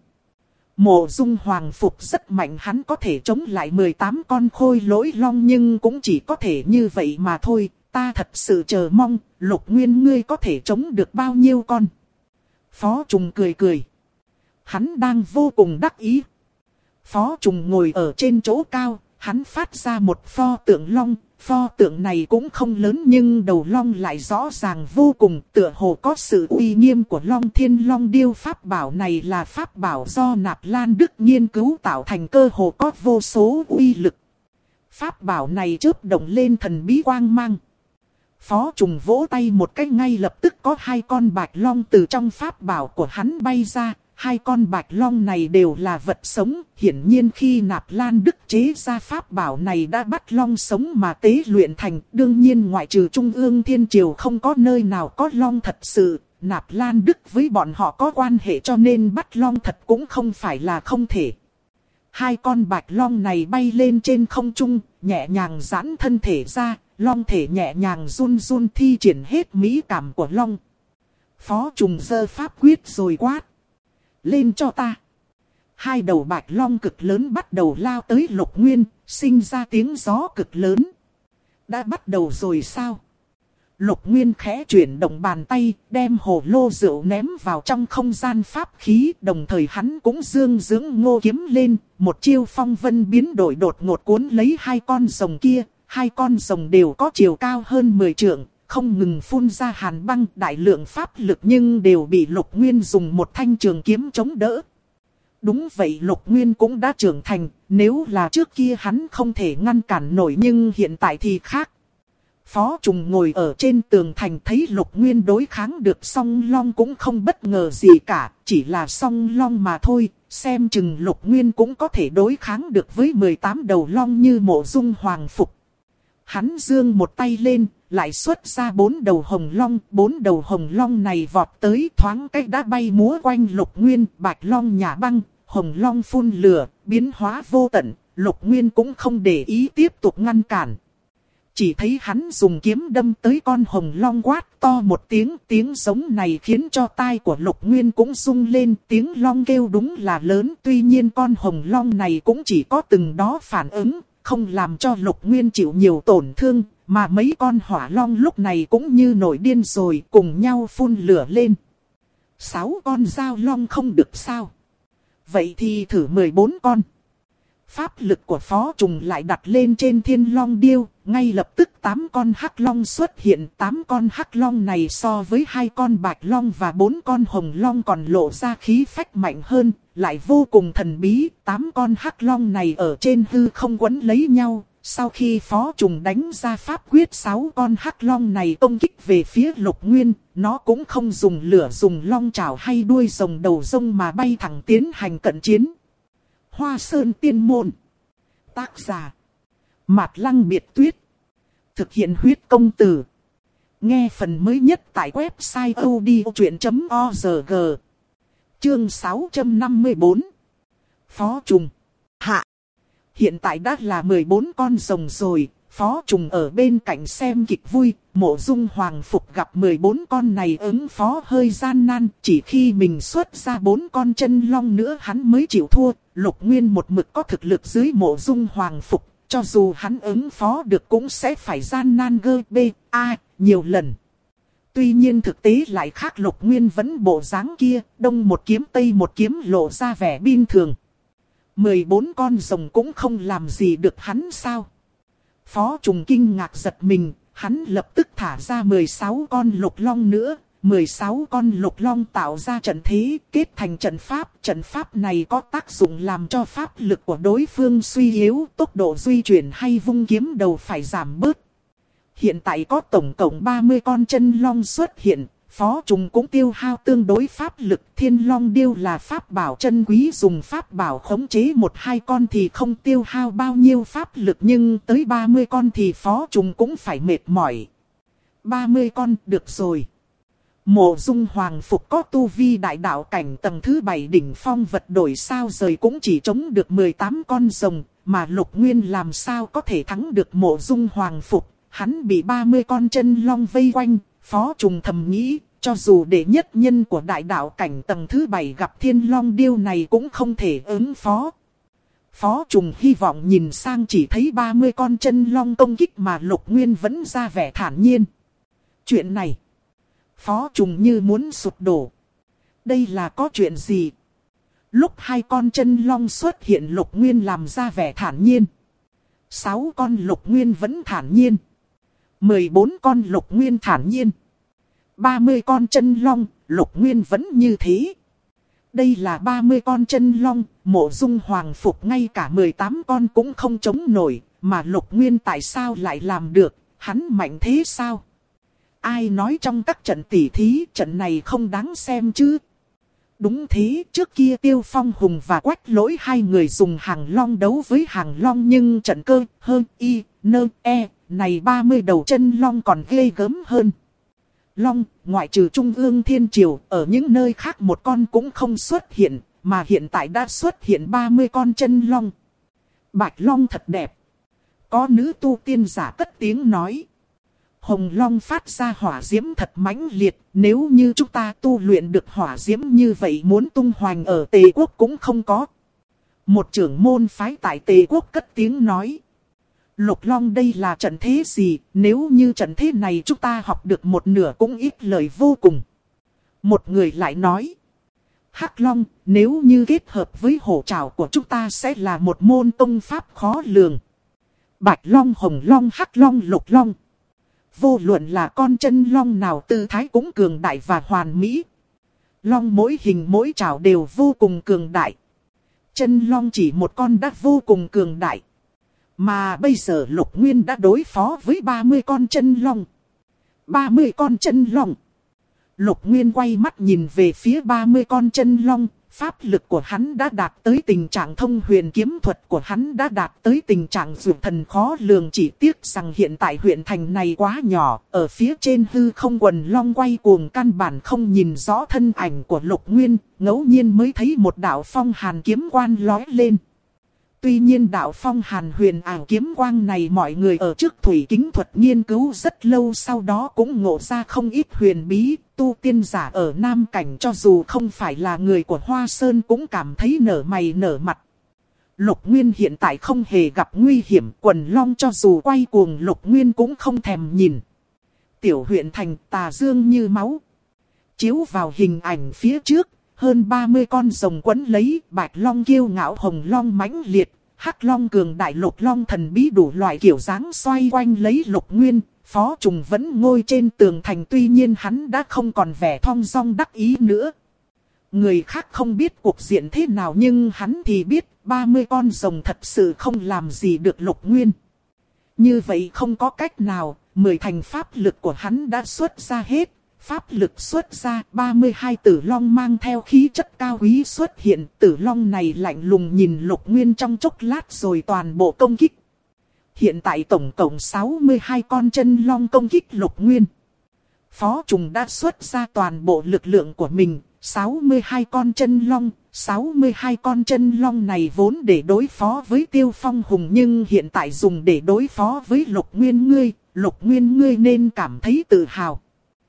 Mộ Dung Hoàng Phục rất mạnh, hắn có thể chống lại 18 con khôi lỗi long, nhưng cũng chỉ có thể như vậy mà thôi. Ta thật sự chờ mong, Lục Nguyên ngươi có thể chống được bao nhiêu con. Phó Trùng cười cười. Hắn đang vô cùng đắc ý. Phó Trùng ngồi ở trên chỗ cao, hắn phát ra một pho tượng long. Pho tượng này cũng không lớn nhưng đầu long lại rõ ràng vô cùng, tựa hồ có sự uy nghiêm của Long Thiên Long Điêu. Pháp bảo này là pháp bảo do Nạp Lan Đức nghiên cứu tạo thành, cơ hồ có vô số uy lực. Pháp bảo này chớp động lên thần bí quang mang. Phó Trùng vỗ tay một cái, ngay lập tức có 2 con bạch long từ trong pháp bảo của hắn bay ra. 2 con bạch long này đều là vật sống, hiển nhiên khi Nạp Lan Đức chế ra pháp bảo này đã bắt long sống mà tế luyện thành. Đương nhiên ngoại trừ Trung ương Thiên Triều không có nơi nào có long thật sự, Nạp Lan Đức với bọn họ có quan hệ cho nên bắt long thật cũng không phải là không thể. 2 con bạch long này bay lên trên không trung, nhẹ nhàng giãn thân thể ra, long thể nhẹ nhàng run run thi triển hết mỹ cảm của long. Phó Trùng giơ pháp quyết rồi quát. Lên cho ta. 2 đầu bạch long cực lớn bắt đầu lao tới Lục Nguyên, sinh ra tiếng gió cực lớn. Đã bắt đầu rồi sao? Lục Nguyên khẽ chuyển động bàn tay, đem hồ lô rượu ném vào trong không gian pháp khí. Đồng thời hắn cũng dương dưỡng ngô kiếm lên, một chiêu phong vân biến đổi đột ngột cuốn lấy 2 con rồng kia. 2 con rồng đều có chiều cao hơn 10 trượng. Không ngừng phun ra hàn băng, đại lượng pháp lực, nhưng đều bị Lục Nguyên dùng một thanh trường kiếm chống đỡ. Đúng vậy, Lục Nguyên cũng đã trưởng thành, nếu là trước kia hắn không thể ngăn cản nổi nhưng hiện tại thì khác. Phó Trùng ngồi ở trên tường thành thấy Lục Nguyên đối kháng được song long cũng không bất ngờ gì cả, chỉ là song long mà thôi, xem chừng Lục Nguyên cũng có thể đối kháng được với 18 đầu long như Mộ Dung Hoàng Phục. Hắn giương một tay lên, lại xuất ra 4 đầu hồng long. 4 đầu hồng long này vọt tới, thoáng cách đã bay múa quanh Lục Nguyên. Bạch long nhả băng, hồng long phun lửa, biến hóa vô tận. Lục Nguyên cũng không để ý tiếp tục ngăn cản. Chỉ thấy hắn dùng kiếm đâm tới con hồng long, quát to một tiếng. Tiếng giống này khiến cho tai của Lục Nguyên cũng rung lên. Tiếng long kêu đúng là lớn, tuy nhiên con hồng long này cũng chỉ có từng đó phản ứng, không làm cho Lục Nguyên chịu nhiều tổn thương. Mà mấy con hỏa long lúc này cũng như nổi điên rồi, cùng nhau phun lửa lên. 6 con dao long không được sao? Vậy thì thử 14 con. Pháp lực của Phó Trùng lại đặt lên trên Thiên Long Điêu, ngay lập tức 8 con hắc long xuất hiện. 8 con hắc long này so với 2 con bạch long và 4 con hồng long còn lộ ra khí phách mạnh hơn, lại vô cùng thần bí. 8 con hắc long này ở trên hư không quấn lấy nhau. Sau khi Phó Trùng đánh ra pháp quyết, 6 con hắc long này công kích về phía Lục Nguyên, nó cũng không dùng lửa, dùng long chảo hay đuôi rồng đầu rồng mà bay thẳng tiến hành cận chiến. Hoa Sơn Tiên Môn. Tác giả Mạt Lăng Biệt Tuyết. Thực hiện huyết công từ. Nghe phần mới nhất tại website odchuyện.org. Chương 654. Phó Trùng. Hạ. Hiện tại đã là 14 con rồng rồi. Phó Trùng ở bên cạnh xem kịch vui. Mộ Dung Hoàng Phục gặp 14 con này ứng phó hơi gian nan. Chỉ khi mình xuất ra 4 con chân long nữa hắn mới chịu thua. Lục Nguyên một mực có thực lực dưới Mộ Dung Hoàng Phục. Cho dù hắn ứng phó được cũng sẽ phải gian nan nhiều lần. Tuy nhiên thực tế lại khác, Lục Nguyên vẫn bộ dáng kia, đông một kiếm tây một kiếm lộ ra vẻ bình thường. 14 con rồng cũng không làm gì được hắn sao? Phó Trùng kinh ngạc giật mình, hắn lập tức thả ra 16 con lục long nữa. 16 con lục long tạo ra trận thế, kết thành trận pháp. Trận pháp này có tác dụng làm cho pháp lực của đối phương suy yếu, tốc độ di chuyển hay vung kiếm đầu phải giảm bớt. Hiện tại có tổng cộng 30 con chân long xuất hiện, Phó Trùng cũng tiêu hao tương đối pháp lực. Thiên Long Điêu là pháp bảo chân quý, dùng pháp bảo khống chế 1-2 con thì không tiêu hao bao nhiêu pháp lực, nhưng tới 30 con thì Phó Trùng cũng phải mệt mỏi. 30 con, được rồi. Mộ Dung Hoàng Phục có tu vi đại đạo cảnh tầng thứ 7 đỉnh phong, vật đổi sao rời cũng chỉ chống được 18 con rồng, mà Lục Nguyên làm sao có thể thắng được Mộ Dung Hoàng Phục. Hắn bị 30 con chân long vây quanh. Phó Trùng thầm nghĩ, cho dù đệ nhất nhân của đại đạo cảnh tầng thứ 7 gặp Thiên Long Điêu này cũng không thể ứng phó. Phó Trùng hy vọng nhìn sang chỉ thấy 30 con chân long công kích mà Lục Nguyên vẫn ra vẻ thản nhiên. Chuyện này, Phó Trùng như muốn sụp đổ. Đây là có chuyện gì? Lúc 2 con chân long xuất hiện, Lục Nguyên làm ra vẻ thản nhiên. 6 con Lục Nguyên vẫn thản nhiên. 14 con Lục Nguyên thản nhiên. 30 con chân long, Lục Nguyên vẫn như thế. Đây là 30 con chân long, Mộ Dung Hoàng Phục ngay cả 18 con cũng không chống nổi. Mà Lục Nguyên tại sao lại làm được, hắn mạnh thế sao? Ai nói trong các trận tỉ thí, trận này không đáng xem chứ? Đúng thế, trước kia Tiêu Phong Hùng và Quách Lỗi hai người dùng hàng long đấu với hàng long, nhưng trận cơ, hơn, y, nơ, e, này 30 đầu chân long còn ghê gớm hơn. Long, ngoại trừ Trung ương Thiên Triều, ở những nơi khác một con cũng không xuất hiện, mà hiện tại đã xuất hiện 30 con chân long. Bạch long thật đẹp. Có nữ tu tiên giả cất tiếng nói. Hồng long phát ra hỏa diễm thật mãnh liệt, nếu như chúng ta tu luyện được hỏa diễm như vậy, muốn tung hoành ở Tề Quốc cũng không có. Một trưởng môn phái tại Tề Quốc cất tiếng nói. Lục long đây là trận thế gì, nếu như trận thế này chúng ta học được một nửa cũng ít lời vô cùng. Một người lại nói. Hắc long, nếu như kết hợp với hổ trảo của chúng ta sẽ là một môn tông pháp khó lường. Bạch long, hồng long, hắc long, lục long. Vô luận là con chân long nào tư thái cũng cường đại và hoàn mỹ. Long mỗi hình mỗi trảo đều vô cùng cường đại. Chân long chỉ một con đã vô cùng cường đại. Mà bây giờ Lục Nguyên đã đối phó với 30 con chân long. 30 con chân long. Lục Nguyên quay mắt nhìn về phía 30 con chân long. Pháp lực của hắn đã đạt tới tình trạng thông huyền, kiếm thuật của hắn đã đạt tới tình trạng dược thần khó lường. Chỉ tiếc rằng hiện tại huyện thành này quá nhỏ, ở phía trên hư không quần long quay cuồng, căn bản không nhìn rõ thân ảnh của Lục Nguyên, ngẫu nhiên mới thấy một đạo phong hàn kiếm quang lói lên. Tuy nhiên đạo phong hàn huyền ảo kiếm quang này mọi người ở trước thủy kính thuật nghiên cứu rất lâu, sau đó cũng ngộ ra không ít huyền bí. Tu tiên giả ở Nam Cảnh cho dù không phải là người của Hoa Sơn cũng cảm thấy nở mày nở mặt. Lục Nguyên hiện tại không hề gặp nguy hiểm, quần long cho dù quay cuồng Lục Nguyên cũng không thèm nhìn. Tiểu huyện thành tà dương như máu. Chiếu vào hình ảnh phía trước. Hơn 30 con rồng quấn lấy, bạch long kiêu ngạo, hồng long mãnh liệt, hắc long cường đại, lục long thần bí, đủ loại kiểu dáng xoay quanh lấy Lục Nguyên. Phó Trùng vẫn ngồi trên tường thành, tuy nhiên hắn đã không còn vẻ thong dong đắc ý nữa. Người khác không biết cuộc diện thế nào nhưng hắn thì biết 30 con rồng thật sự không làm gì được Lục Nguyên. Như vậy không có cách nào, 10 thành pháp lực của hắn đã xuất ra hết. Pháp lực xuất ra, 32 tử long mang theo khí chất cao quý xuất hiện. Tử long này lạnh lùng nhìn Lục Nguyên trong chốc lát rồi toàn bộ công kích. Hiện tại tổng cộng 62 con chân long công kích Lục Nguyên. Phó Trùng đã xuất ra toàn bộ lực lượng của mình, 62 con chân long. 62 con chân long này vốn để đối phó với Tiêu Phong Hùng, nhưng hiện tại dùng để đối phó với Lục Nguyên ngươi. Lục Nguyên ngươi nên cảm thấy tự hào.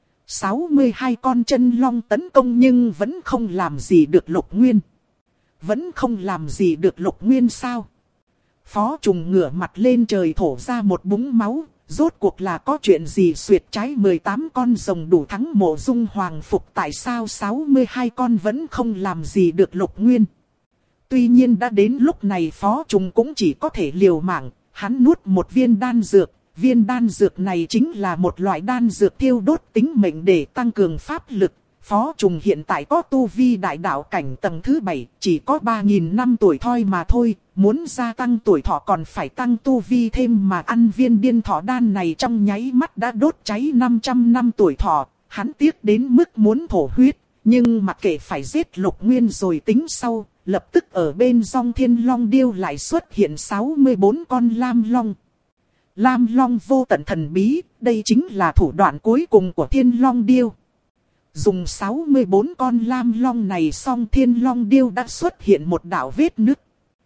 62 con chân long tấn công nhưng vẫn không làm gì được Lục Nguyên. Vẫn không làm gì được Lục Nguyên sao? Phó Trùng ngửa mặt lên trời thổ ra một búng máu, Rốt cuộc là có chuyện gì xuyệt trái 18 con rồng đủ thắng Mộ Dung Hoàng Phục, tại sao 62 con vẫn không làm gì được Lục Nguyên. Tuy nhiên đã đến lúc này Phó Trùng cũng chỉ có thể liều mạng, hắn nuốt một viên đan dược. Viên đan dược này chính là một loại đan dược thiêu đốt tính mệnh để tăng cường pháp lực. Phó Trùng hiện tại có tu vi đại đạo cảnh tầng thứ 7, chỉ có 3.000 năm tuổi thôi mà thôi. Muốn gia tăng tuổi thọ còn phải tăng tu vi thêm, mà ăn viên điên thọ đan này trong nháy mắt đã đốt cháy 500 năm tuổi thọ. Hắn tiếc đến mức muốn thổ huyết, nhưng mặc kệ phải giết Lục Nguyên rồi tính sau. Lập tức ở bên Dòng Thiên Long Điêu lại xuất hiện 64 con Lam Long. Lam Long vô tận thần bí, đây chính là thủ đoạn cuối cùng của Thiên Long Điêu. Dùng 64 con Lam Long này xong, Thiên Long Điêu đã xuất hiện một đạo vết nứt.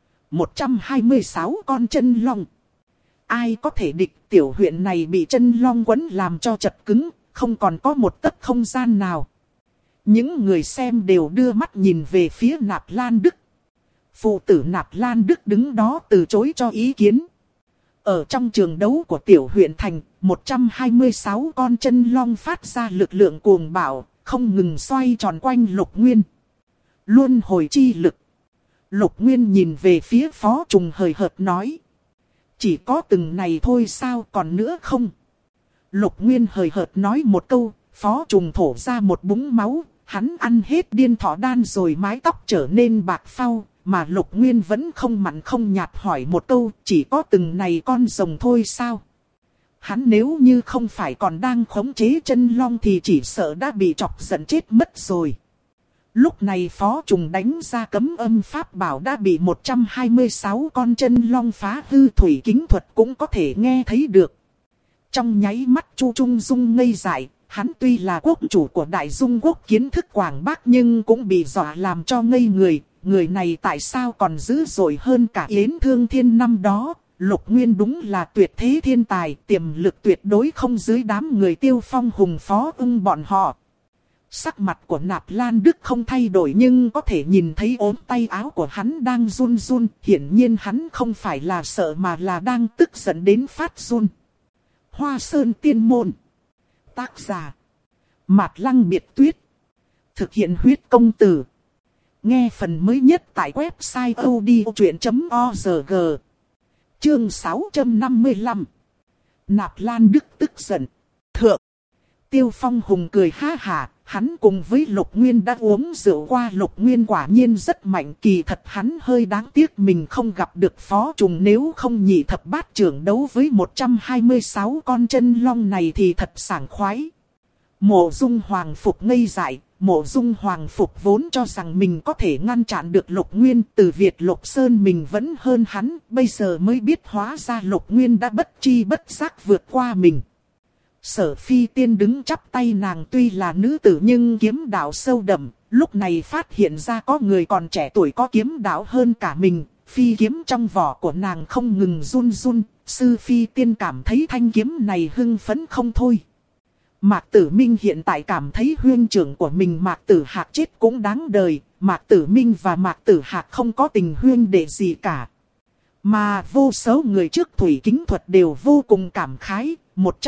126 con chân long. Ai có thể địch, tiểu huyện này bị chân long quấn làm cho chật cứng, không còn có một tấc không gian nào. Những người xem đều đưa mắt nhìn về phía Nạp Lan Đức. Phụ tử Nạp Lan Đức đứng đó từ chối cho ý kiến. Ở trong trường đấu của tiểu huyện thành, 126 con chân long phát ra lực lượng cuồng bạo, không ngừng xoay tròn quanh Lục Nguyên. Luân hồi chi lực. Lục Nguyên nhìn về phía Phó Trùng hời hợt nói. Chỉ có từng này thôi sao, còn nữa không? Lục Nguyên hời hợt nói một câu, Phó Trùng thổ ra một búng máu. Hắn ăn hết điên thọ đan rồi mái tóc trở nên bạc phau, mà Lục Nguyên vẫn không mặn không nhạt hỏi một câu, chỉ có từng này con rồng thôi sao? Hắn nếu như không phải còn đang khống chế chân long thì chỉ sợ đã bị chọc giận chết mất rồi. Lúc này Phó Trùng đánh ra cấm âm pháp bảo đã bị 126 con chân long phá hư, thủy kính thuật cũng có thể nghe thấy được. Trong nháy mắt Chu Trung Dung ngây dại. Hắn tuy là quốc chủ của Đại Dung quốc, kiến thức quảng bác, nhưng cũng bị dọa làm cho ngây người. Người này tại sao còn dữ dội hơn cả Yến Thương Thiên năm đó? Lục Nguyên đúng là tuyệt thế thiên tài, tiềm lực tuyệt đối không dưới đám người Tiêu Phong Hùng Phó Ưng bọn họ. Sắc mặt của Nạp Lan Đức không thay đổi, nhưng có thể nhìn thấy ốm tay áo của hắn đang run run. Hiển nhiên hắn không phải là sợ mà là đang tức giận đến phát run. Hoa Sơn Tiên Môn. Tác giả Mạt Lăng Biệt Tuyết. Thực hiện huyết công từ. Nghe phần mới nhất tại website odchuyện.org. Chương 655. Nạp Lan Đức tức giận. Thượng. Tiêu Phong Hùng cười ha hả. Hắn cùng với Lục Nguyên đã uống rượu qua, Lục Nguyên quả nhiên rất mạnh, kỳ thật hắn hơi đáng tiếc mình không gặp được Phó Trùng, nếu không nhị thập bát trưởng đấu với 126 con chân long này thì thật sảng khoái. Mộ Dung Hoàng Phục ngây dại, Mộ Dung Hoàng Phục vốn cho rằng mình có thể ngăn chặn được Lục Nguyên, từ Việt Lục Sơn mình vẫn hơn hắn, bây giờ mới biết hóa ra Lục Nguyên đã bất tri bất giác vượt qua mình. Sở Phi Tiên đứng chắp tay, nàng tuy là nữ tử nhưng kiếm đạo sâu đậm, lúc này phát hiện ra có người còn trẻ tuổi có kiếm đạo hơn cả mình, phi kiếm trong vỏ của nàng không ngừng run run, Sư Phi Tiên cảm thấy thanh kiếm này hưng phấn không thôi. Mạc Tử Minh hiện tại cảm thấy huynh trưởng của mình Mạc Tử Hạc chết cũng đáng đời, Mạc Tử Minh và Mạc Tử Hạc không có tình huynh đệ gì cả. Mà vô số người trước thủy kính thuật đều vô cùng cảm khái.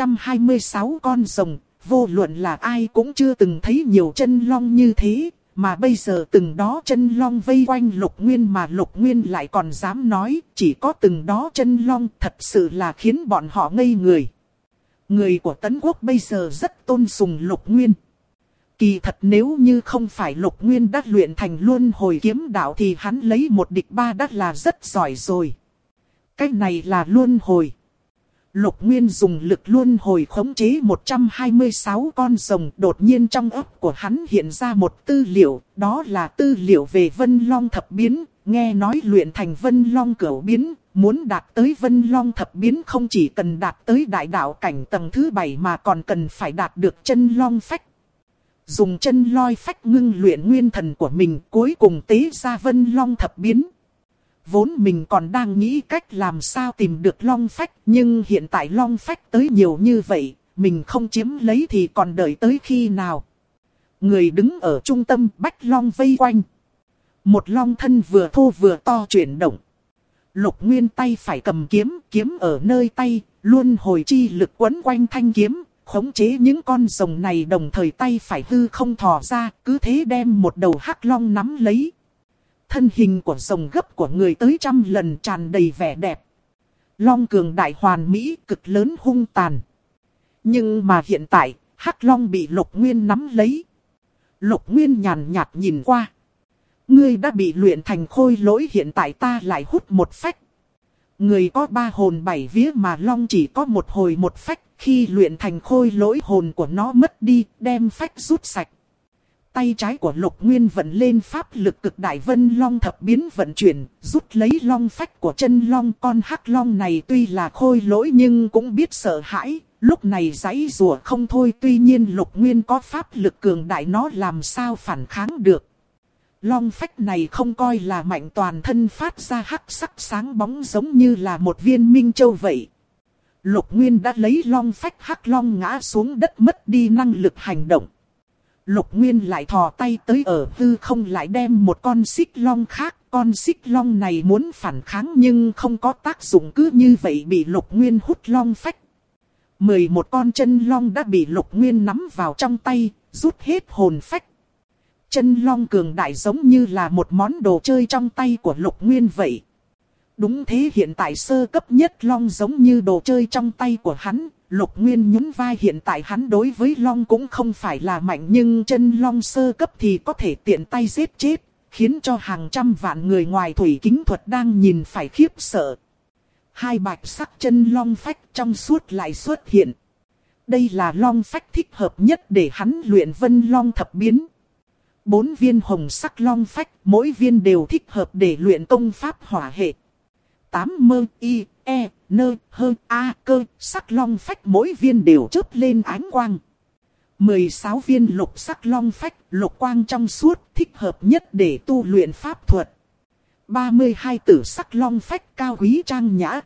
126 con rồng, vô luận là ai cũng chưa từng thấy nhiều chân long như thế, mà bây giờ từng đó chân long vây quanh Lục Nguyên mà Lục Nguyên lại còn dám nói, chỉ có từng đó chân long, thật sự là khiến bọn họ ngây người. Người của Tấn Quốc bây giờ rất tôn sùng Lục Nguyên. Kỳ thật nếu như không phải Lục Nguyên đã luyện thành luân hồi kiếm đạo thì hắn lấy một địch ba đã là rất giỏi rồi. Cái này là luân hồi. Lục Nguyên dùng lực luân hồi khống chế 126 con rồng, đột nhiên trong óc của hắn hiện ra một tư liệu, đó là tư liệu về Vân Long thập biến, nghe nói luyện thành Vân Long cửu biến, muốn đạt tới Vân Long thập biến không chỉ cần đạt tới đại đạo cảnh tầng thứ 7 mà còn cần phải đạt được chân long phách. Dùng chân lôi phách ngưng luyện nguyên thần của mình, cuối cùng tế ra Vân Long thập biến. Vốn mình còn đang nghĩ cách làm sao tìm được long phách, nhưng hiện tại long phách tới nhiều như vậy, mình không chiếm lấy thì còn đợi tới khi nào. Người đứng ở trung tâm bách long vây quanh. Một long thân vừa thô vừa to chuyển động. Lục Nguyên tay phải cầm kiếm, kiếm ở nơi tay, Luân hồi chi lực quấn quanh thanh kiếm, khống chế những con rồng này đồng thời tay phải hư không thò ra, cứ thế đem một đầu hắc long nắm lấy. Thân hình của rồng gấp của người tới 100 lần, tràn đầy vẻ đẹp. Long cường đại hoàn mỹ, cực lớn hung tàn. Nhưng mà hiện tại, hắc long bị Lục Nguyên nắm lấy. Lục Nguyên nhàn nhạt nhìn qua. Ngươi đã bị luyện thành khôi lỗi, hiện tại ta lại hút một phách. Người có 3 hồn 7 vía mà long chỉ có một hồi một phách. Khi luyện thành khôi lỗi, hồn của nó mất đi, đem phách rút sạch. Tay trái của Lục Nguyên vận lên pháp lực cực đại, Vân Long thập biến vận chuyển, rút lấy long phách của chân long. Con hắc long này tuy là khôi lỗi nhưng cũng biết sợ hãi, lúc này giãy giụa không thôi. Tuy nhiên Lục Nguyên có pháp lực cường đại, nó làm sao phản kháng được. Long phách này không coi là mạnh, toàn thân phát ra hắc sắc sáng bóng giống như là một viên minh châu vậy. Lục Nguyên đã lấy long phách, hắc long ngã xuống đất mất đi năng lực hành động. Lục Nguyên lại thò tay tới ở hư không, lại đem một con xích long khác. Con xích long này muốn phản kháng nhưng không có tác dụng, cứ như vậy bị Lục Nguyên hút long phách. 11 con chân long đã bị Lục Nguyên nắm vào trong tay, rút hết hồn phách. Chân long cường đại giống như là một món đồ chơi trong tay của Lục Nguyên vậy. Đúng thế, hiện tại sơ cấp nhất long giống như đồ chơi trong tay của hắn. Lục Nguyên nhún vai, hiện tại hắn đối với long cũng không phải là mạnh, nhưng chân long sơ cấp thì có thể tiện tay giết chết, khiến cho hàng trăm vạn người ngoài thủy kính thuật đang nhìn phải khiếp sợ. 2 bạch sắc chân long phách trong suốt lại xuất hiện. Đây là long phách thích hợp nhất để hắn luyện Vân Long thập biến. 4 viên hồng sắc long phách, mỗi viên đều thích hợp để luyện công pháp hỏa hệ. 8 mơ y, e, nơ, hơ, a, cơ, sắc long phách mỗi viên đều chớp lên ánh quang. 16 viên lục sắc long phách, lục quang trong suốt, thích hợp nhất để tu luyện pháp thuật. 32 tử sắc long phách, cao quý trang nhã.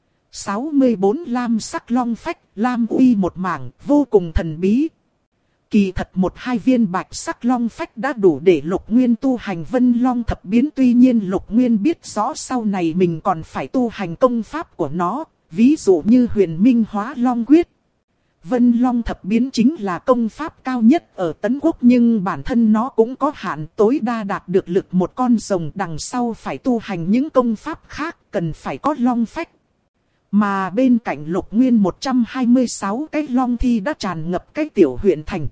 64 lam sắc long phách, lam uy một mảng, vô cùng thần bí. Kỳ thật 1-2 viên bạch sắc long phách đã đủ để Lục Nguyên tu hành Vân Long thập biến. Tuy nhiên Lục Nguyên biết rõ sau này mình còn phải tu hành công pháp của nó, ví dụ như Huyền Minh Hóa Long Quyết. Vân Long thập biến chính là công pháp cao nhất ở Tấn Quốc, nhưng bản thân nó cũng có hạn, tối đa đạt được lực một con rồng, đằng sau phải tu hành những công pháp khác, cần phải có long phách. Mà bên cạnh Lục Nguyên 126 cái long thi đã tràn ngập cái tiểu huyện thành.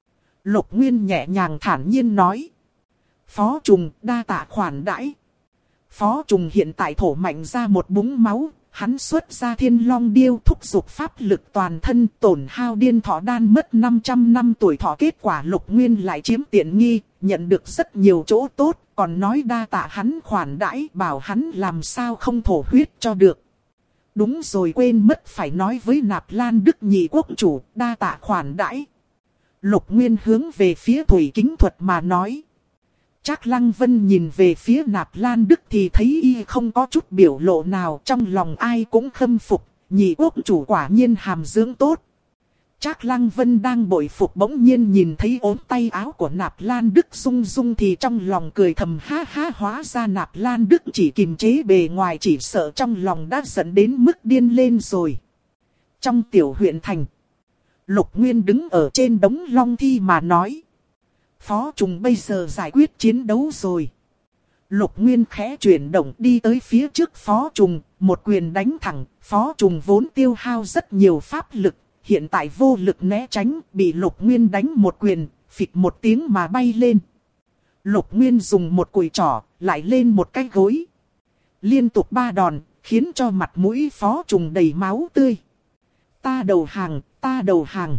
Lục Nguyên nhẹ nhàng thản nhiên nói. Phó Trùng, đa tạ khoản đãi. Phó Trùng hiện tại thổ mạnh ra một búng máu. Hắn xuất ra Thiên Long Điêu, thúc giục pháp lực toàn thân, tổn hao điên thọ đan, mất 500 năm tuổi thọ. Kết quả Lục Nguyên lại chiếm tiện nghi, nhận được rất nhiều chỗ tốt, còn nói đa tạ hắn khoản đãi, bảo hắn làm sao không thổ huyết cho được. Đúng rồi, quên mất phải nói với Nạp Lan Đức nhị quốc chủ, đa tạ khoản đãi. Lục Nguyên hướng về phía thủy kính thuật mà nói. Trác Lăng Vân nhìn về phía Nạp Lan Đức thì thấy y không có chút biểu lộ nào, trong lòng ai cũng khâm phục, nhị quốc chủ quả nhiên hàm dưỡng tốt. Trác Lăng Vân đang bội phục, bỗng nhiên nhìn thấy ốm tay áo của Nạp Lan Đức rung rung thì trong lòng cười thầm ha ha, hóa ra Nạp Lan Đức chỉ kiềm chế bề ngoài, chỉ sợ trong lòng đã dẫn đến mức điên lên rồi. Trong tiểu huyện thành, Lục Nguyên đứng ở trên đống long thi mà nói. Phó Trùng bây giờ giải quyết chiến đấu rồi. Lục Nguyên khẽ chuyển động đi tới phía trước Phó Trùng, một quyền đánh thẳng. Phó Trùng vốn tiêu hao rất nhiều pháp lực, hiện tại vô lực né tránh, bị Lục Nguyên đánh một quyền, phịch một tiếng mà bay lên. Lục Nguyên dùng một cùi trỏ, lại lên một cái gối. Liên tục 3 đòn, khiến cho mặt mũi Phó Trùng đầy máu tươi. Ta đầu hàng, ta đầu hàng.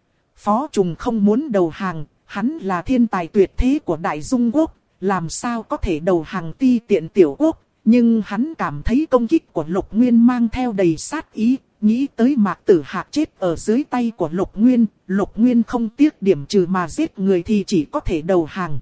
Phó Trùng không muốn đầu hàng, hắn là thiên tài tuyệt thế của Đại Dung Quốc, làm sao có thể đầu hàng ti tiện tiểu quốc. Nhưng hắn cảm thấy công kích của Lục Nguyên mang theo đầy sát ý, nghĩ tới Mạc Tử Hạc chết ở dưới tay của Lục Nguyên. Lục Nguyên không tiếc điểm trừ mà giết người thì chỉ có thể đầu hàng.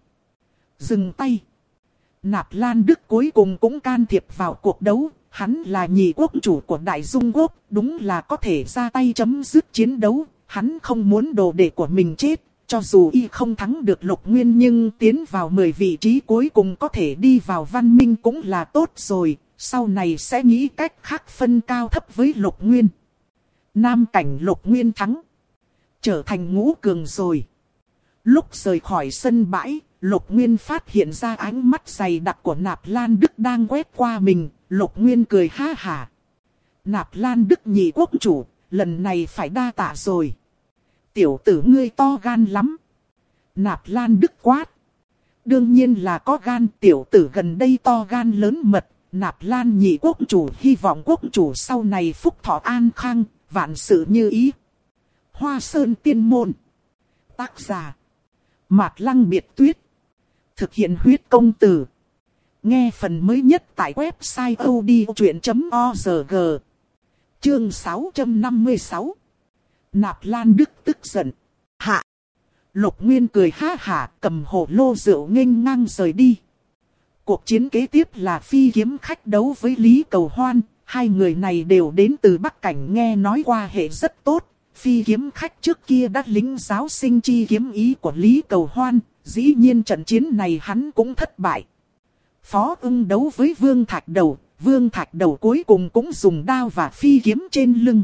Dừng tay. Nạp Lan Đức cuối cùng cũng can thiệp vào cuộc đấu. Hắn là nhị quốc chủ của Đại Dung Quốc, đúng là có thể ra tay chấm dứt chiến đấu. Hắn không muốn đồ đệ của mình chết. Cho dù y không thắng được Lục Nguyên nhưng tiến vào 10 vị trí cuối cùng có thể đi vào văn minh cũng là tốt rồi. Sau này sẽ nghĩ cách khác phân cao thấp với Lục Nguyên. Nam cảnh Lục Nguyên thắng. Trở thành ngũ cường rồi. Lúc rời khỏi sân bãi, Lục Nguyên phát hiện ra ánh mắt dày đặc của Nạp Lan Đức đang quét qua mình. Lục Nguyên cười ha hả. Nạp Lan Đức nhị quốc chủ, lần này phải đa tạ rồi. Tiểu tử ngươi to gan lắm. Nạp Lan Đức quát. Đương nhiên là có gan, tiểu tử gần đây to gan lớn mật. Nạp Lan nhị quốc chủ hy vọng quốc chủ sau này phúc thọ an khang, vạn sự như ý. Hoa Sơn Tiên Môn. Tác giả. Mạc Lăng Biệt Tuyết. Thực hiện huyết công từ. Nghe phần mới nhất tại website odchuyện.org. Chương 656. Nạp Lan Đức tức giận. Hạ. Lục Nguyên cười ha hả, cầm hồ lô rượu nghênh ngang rời đi. Cuộc chiến kế tiếp là Phi Kiếm Khách đấu với Lý Cầu Hoan. Hai người này đều đến từ Bắc Cảnh, nghe nói qua hệ rất tốt. Phi Kiếm Khách trước kia đã lĩnh giáo sinh chi kiếm ý của Lý Cầu Hoan. Dĩ nhiên trận chiến này hắn cũng thất bại. Phó Ưng đấu với Vương Thạch Đầu. Vương Thạch Đầu cuối cùng cũng dùng đao và phi kiếm trên lưng.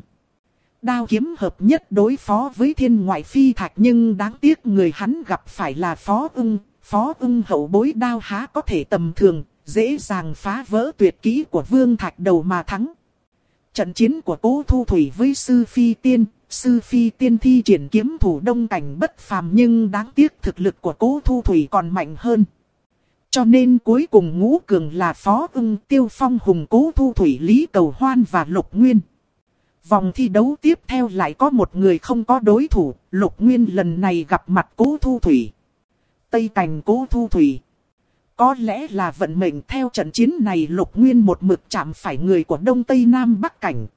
Đao kiếm hợp nhất đối phó với Thiên Ngoại Phi Thạch, nhưng đáng tiếc người hắn gặp phải là Phó Ưng. Phó Ưng hậu bối đao há có thể tầm thường, dễ dàng phá vỡ tuyệt kỹ của Vương Thạch Đầu mà thắng. Trận chiến của Cố Thu Thủy với Sư Phi Tiên. Sư Phi Tiên thi triển kiếm thủ đông cảnh bất phàm, nhưng đáng tiếc thực lực của Cố Thu Thủy còn mạnh hơn. Cho nên cuối cùng ngũ cường là Phó Ưng, Tiêu Phong Hùng, Cố Thu Thủy, Lý Cầu Hoan và Lục Nguyên. Vòng thi đấu tiếp theo lại có một người không có đối thủ. Lục Nguyên lần này gặp mặt Cố Thu Thủy. Tây cảnh Cố Thu Thủy. Có lẽ là vận mệnh, theo trận chiến này Lục Nguyên một mực chạm phải người của Đông Tây Nam Bắc Cảnh.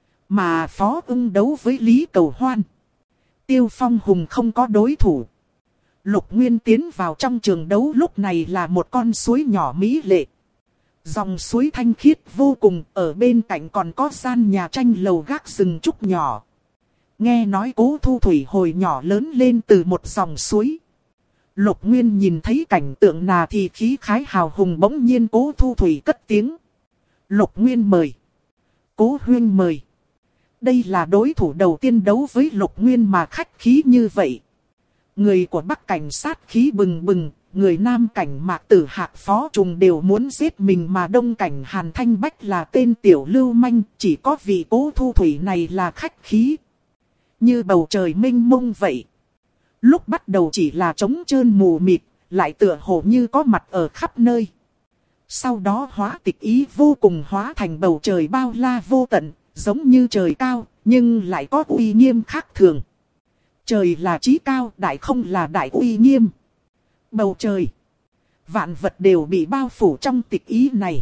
Mà Phó Ưng đấu với Lý Cầu Hoan. Tiêu Phong Hùng không có đối thủ. Lục Nguyên tiến vào trong trường đấu, lúc này là một con suối nhỏ mỹ lệ. Dòng suối thanh khiết vô cùng, ở bên cạnh còn có gian nhà tranh lầu gác rừng trúc nhỏ. Nghe nói Cố Thu Thủy hồi nhỏ lớn lên từ một dòng suối. Lục Nguyên nhìn thấy cảnh tượng nào thì khí khái hào hùng, bỗng nhiên Cố Thu Thủy cất tiếng. Lục Nguyên mời. Cố huynh mời. Đây là đối thủ đầu tiên đấu với Lục Nguyên mà khách khí như vậy. Người của Bắc Cảnh sát khí bừng bừng, người Nam Cảnh Mạc Tử Hạc Phó Trùng đều muốn giết mình, mà Đông Cảnh Hàn Thanh Bách là tên tiểu lưu manh, chỉ có vị Cố Thu Thủy này là khách khí. Như bầu trời mênh mông vậy. Lúc bắt đầu chỉ là trống trơn mù mịt, lại tựa hồ như có mặt ở khắp nơi. Sau đó hóa tịch ý vô cùng, hóa thành bầu trời bao la vô tận, giống như trời cao, nhưng lại có uy nghiêm khác thường. Trời là chí cao, đại không là đại uy nghiêm. Bầu trời, vạn vật đều bị bao phủ trong tịch ý này.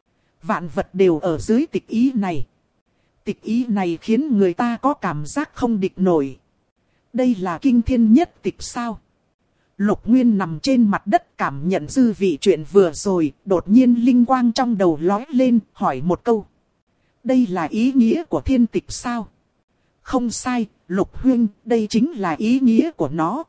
Vạn vật đều ở dưới tịch ý này. Tịch ý này khiến người ta có cảm giác không địch nổi. Đây là kinh thiên nhất tịch sao? Lục Nguyên nằm trên mặt đất cảm nhận dư vị chuyện vừa rồi, đột nhiên linh quang trong đầu lóe lên, hỏi một câu. Đây là ý nghĩa của thiên tịch sao? Không sai, Lục huynh, đây chính là ý nghĩa của nó.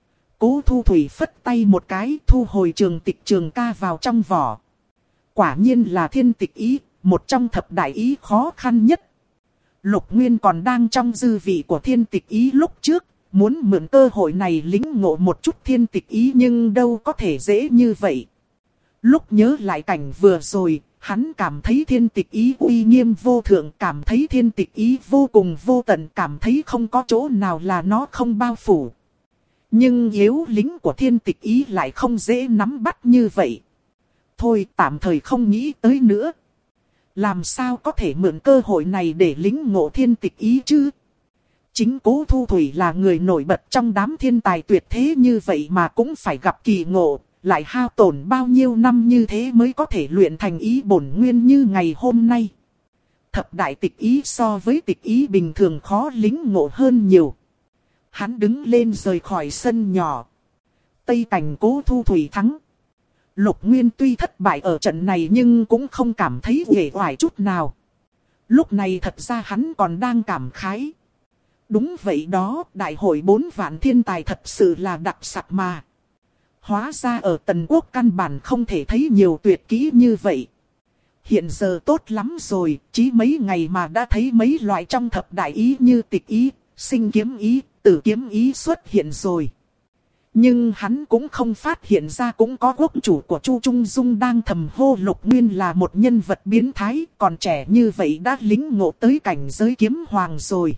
Cố Thu Thủy phất tay một cái, thu hồi trường tịch trường ca vào trong vỏ. Quả nhiên là thiên tịch ý, một trong thập đại ý khó khăn nhất. Lục Nguyên còn đang trong dư vị của thiên tịch ý lúc trước, muốn mượn cơ hội này lĩnh ngộ một chút thiên tịch ý, nhưng đâu có thể dễ như vậy. Lúc nhớ lại cảnh vừa rồi, hắn cảm thấy thiên tịch ý uy nghiêm vô thượng, cảm thấy thiên tịch ý vô cùng vô tận, cảm thấy không có chỗ nào là nó không bao phủ. Nhưng yếu lĩnh của thiên tịch ý lại không dễ nắm bắt như vậy. Thôi tạm thời không nghĩ tới nữa. Làm sao có thể mượn cơ hội này để lĩnh ngộ thiên tịch ý chứ? Chính Cố Thu Thủy là người nổi bật trong đám thiên tài tuyệt thế như vậy mà cũng phải gặp kỳ ngộ, lại hao tổn bao nhiêu năm như thế mới có thể luyện thành ý bổn nguyên như ngày hôm nay. Thập đại tịch ý so với tịch ý bình thường khó lĩnh ngộ hơn nhiều. Hắn đứng lên rời khỏi sân nhỏ. Tây cảnh Cố Thu Thủy thắng. Lục Nguyên tuy thất bại ở trận này nhưng cũng không cảm thấy uể oải chút nào. Lúc này thật ra hắn còn đang cảm khái. Đúng vậy đó, đại hội 4 vạn thiên tài thật sự là đặc sắc mà. Hóa ra ở Tần Quốc căn bản không thể thấy nhiều tuyệt kỹ như vậy. hiện giờ tốt lắm rồi, chỉ mấy ngày mà đã thấy mấy loại trong thập đại ý như tịch ý, sinh kiếm ý, tử kiếm ý xuất hiện rồi. Nhưng hắn cũng không phát hiện ra cũng có quốc chủ của Chu Trung Dung đang thầm hô Lục Nguyên là một nhân vật biến thái, còn trẻ như vậy đã lĩnh ngộ tới cảnh giới kiếm hoàng rồi.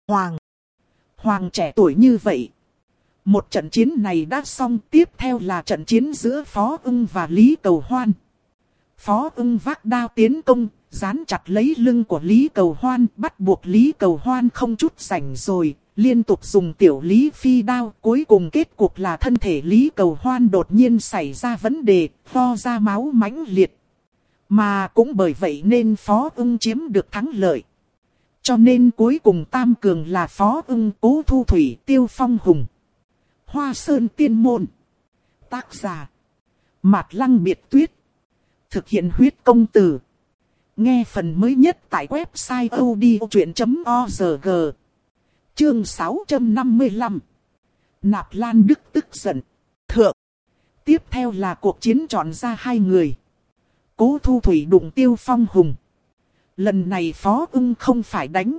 Hoàng trẻ tuổi như vậy. Một trận chiến này đã xong, tiếp theo là trận chiến giữa Phó Ưng và Lý Cầu Hoan. Phó Ưng vác đao tiến công, dán chặt lấy lưng của Lý Cầu Hoan, bắt buộc Lý Cầu Hoan không chút rảnh rồi, liên tục dùng tiểu Lý phi đao. Cuối cùng kết cục là thân thể Lý Cầu Hoan đột nhiên xảy ra vấn đề, ho ra máu mãnh liệt. Mà cũng bởi vậy nên Phó Ưng chiếm được thắng lợi. Cho nên cuối cùng tam cường là Phó Ưng, Cố Thu Thủy, Tiêu Phong Hùng. Hoa Sơn Tiên Môn. Tác giả Mạt Lăng Biệt Tuyết. Thực hiện huyết công từ. Nghe phần mới nhất tại website odchuyện.org. Chương 655. Nạp Lan Đức tức giận. Thượng. Tiếp theo là cuộc chiến chọn ra hai người. Cố Thu Thủy đụng Tiêu Phong Hùng. Lần này Phó Ưng không phải đánh.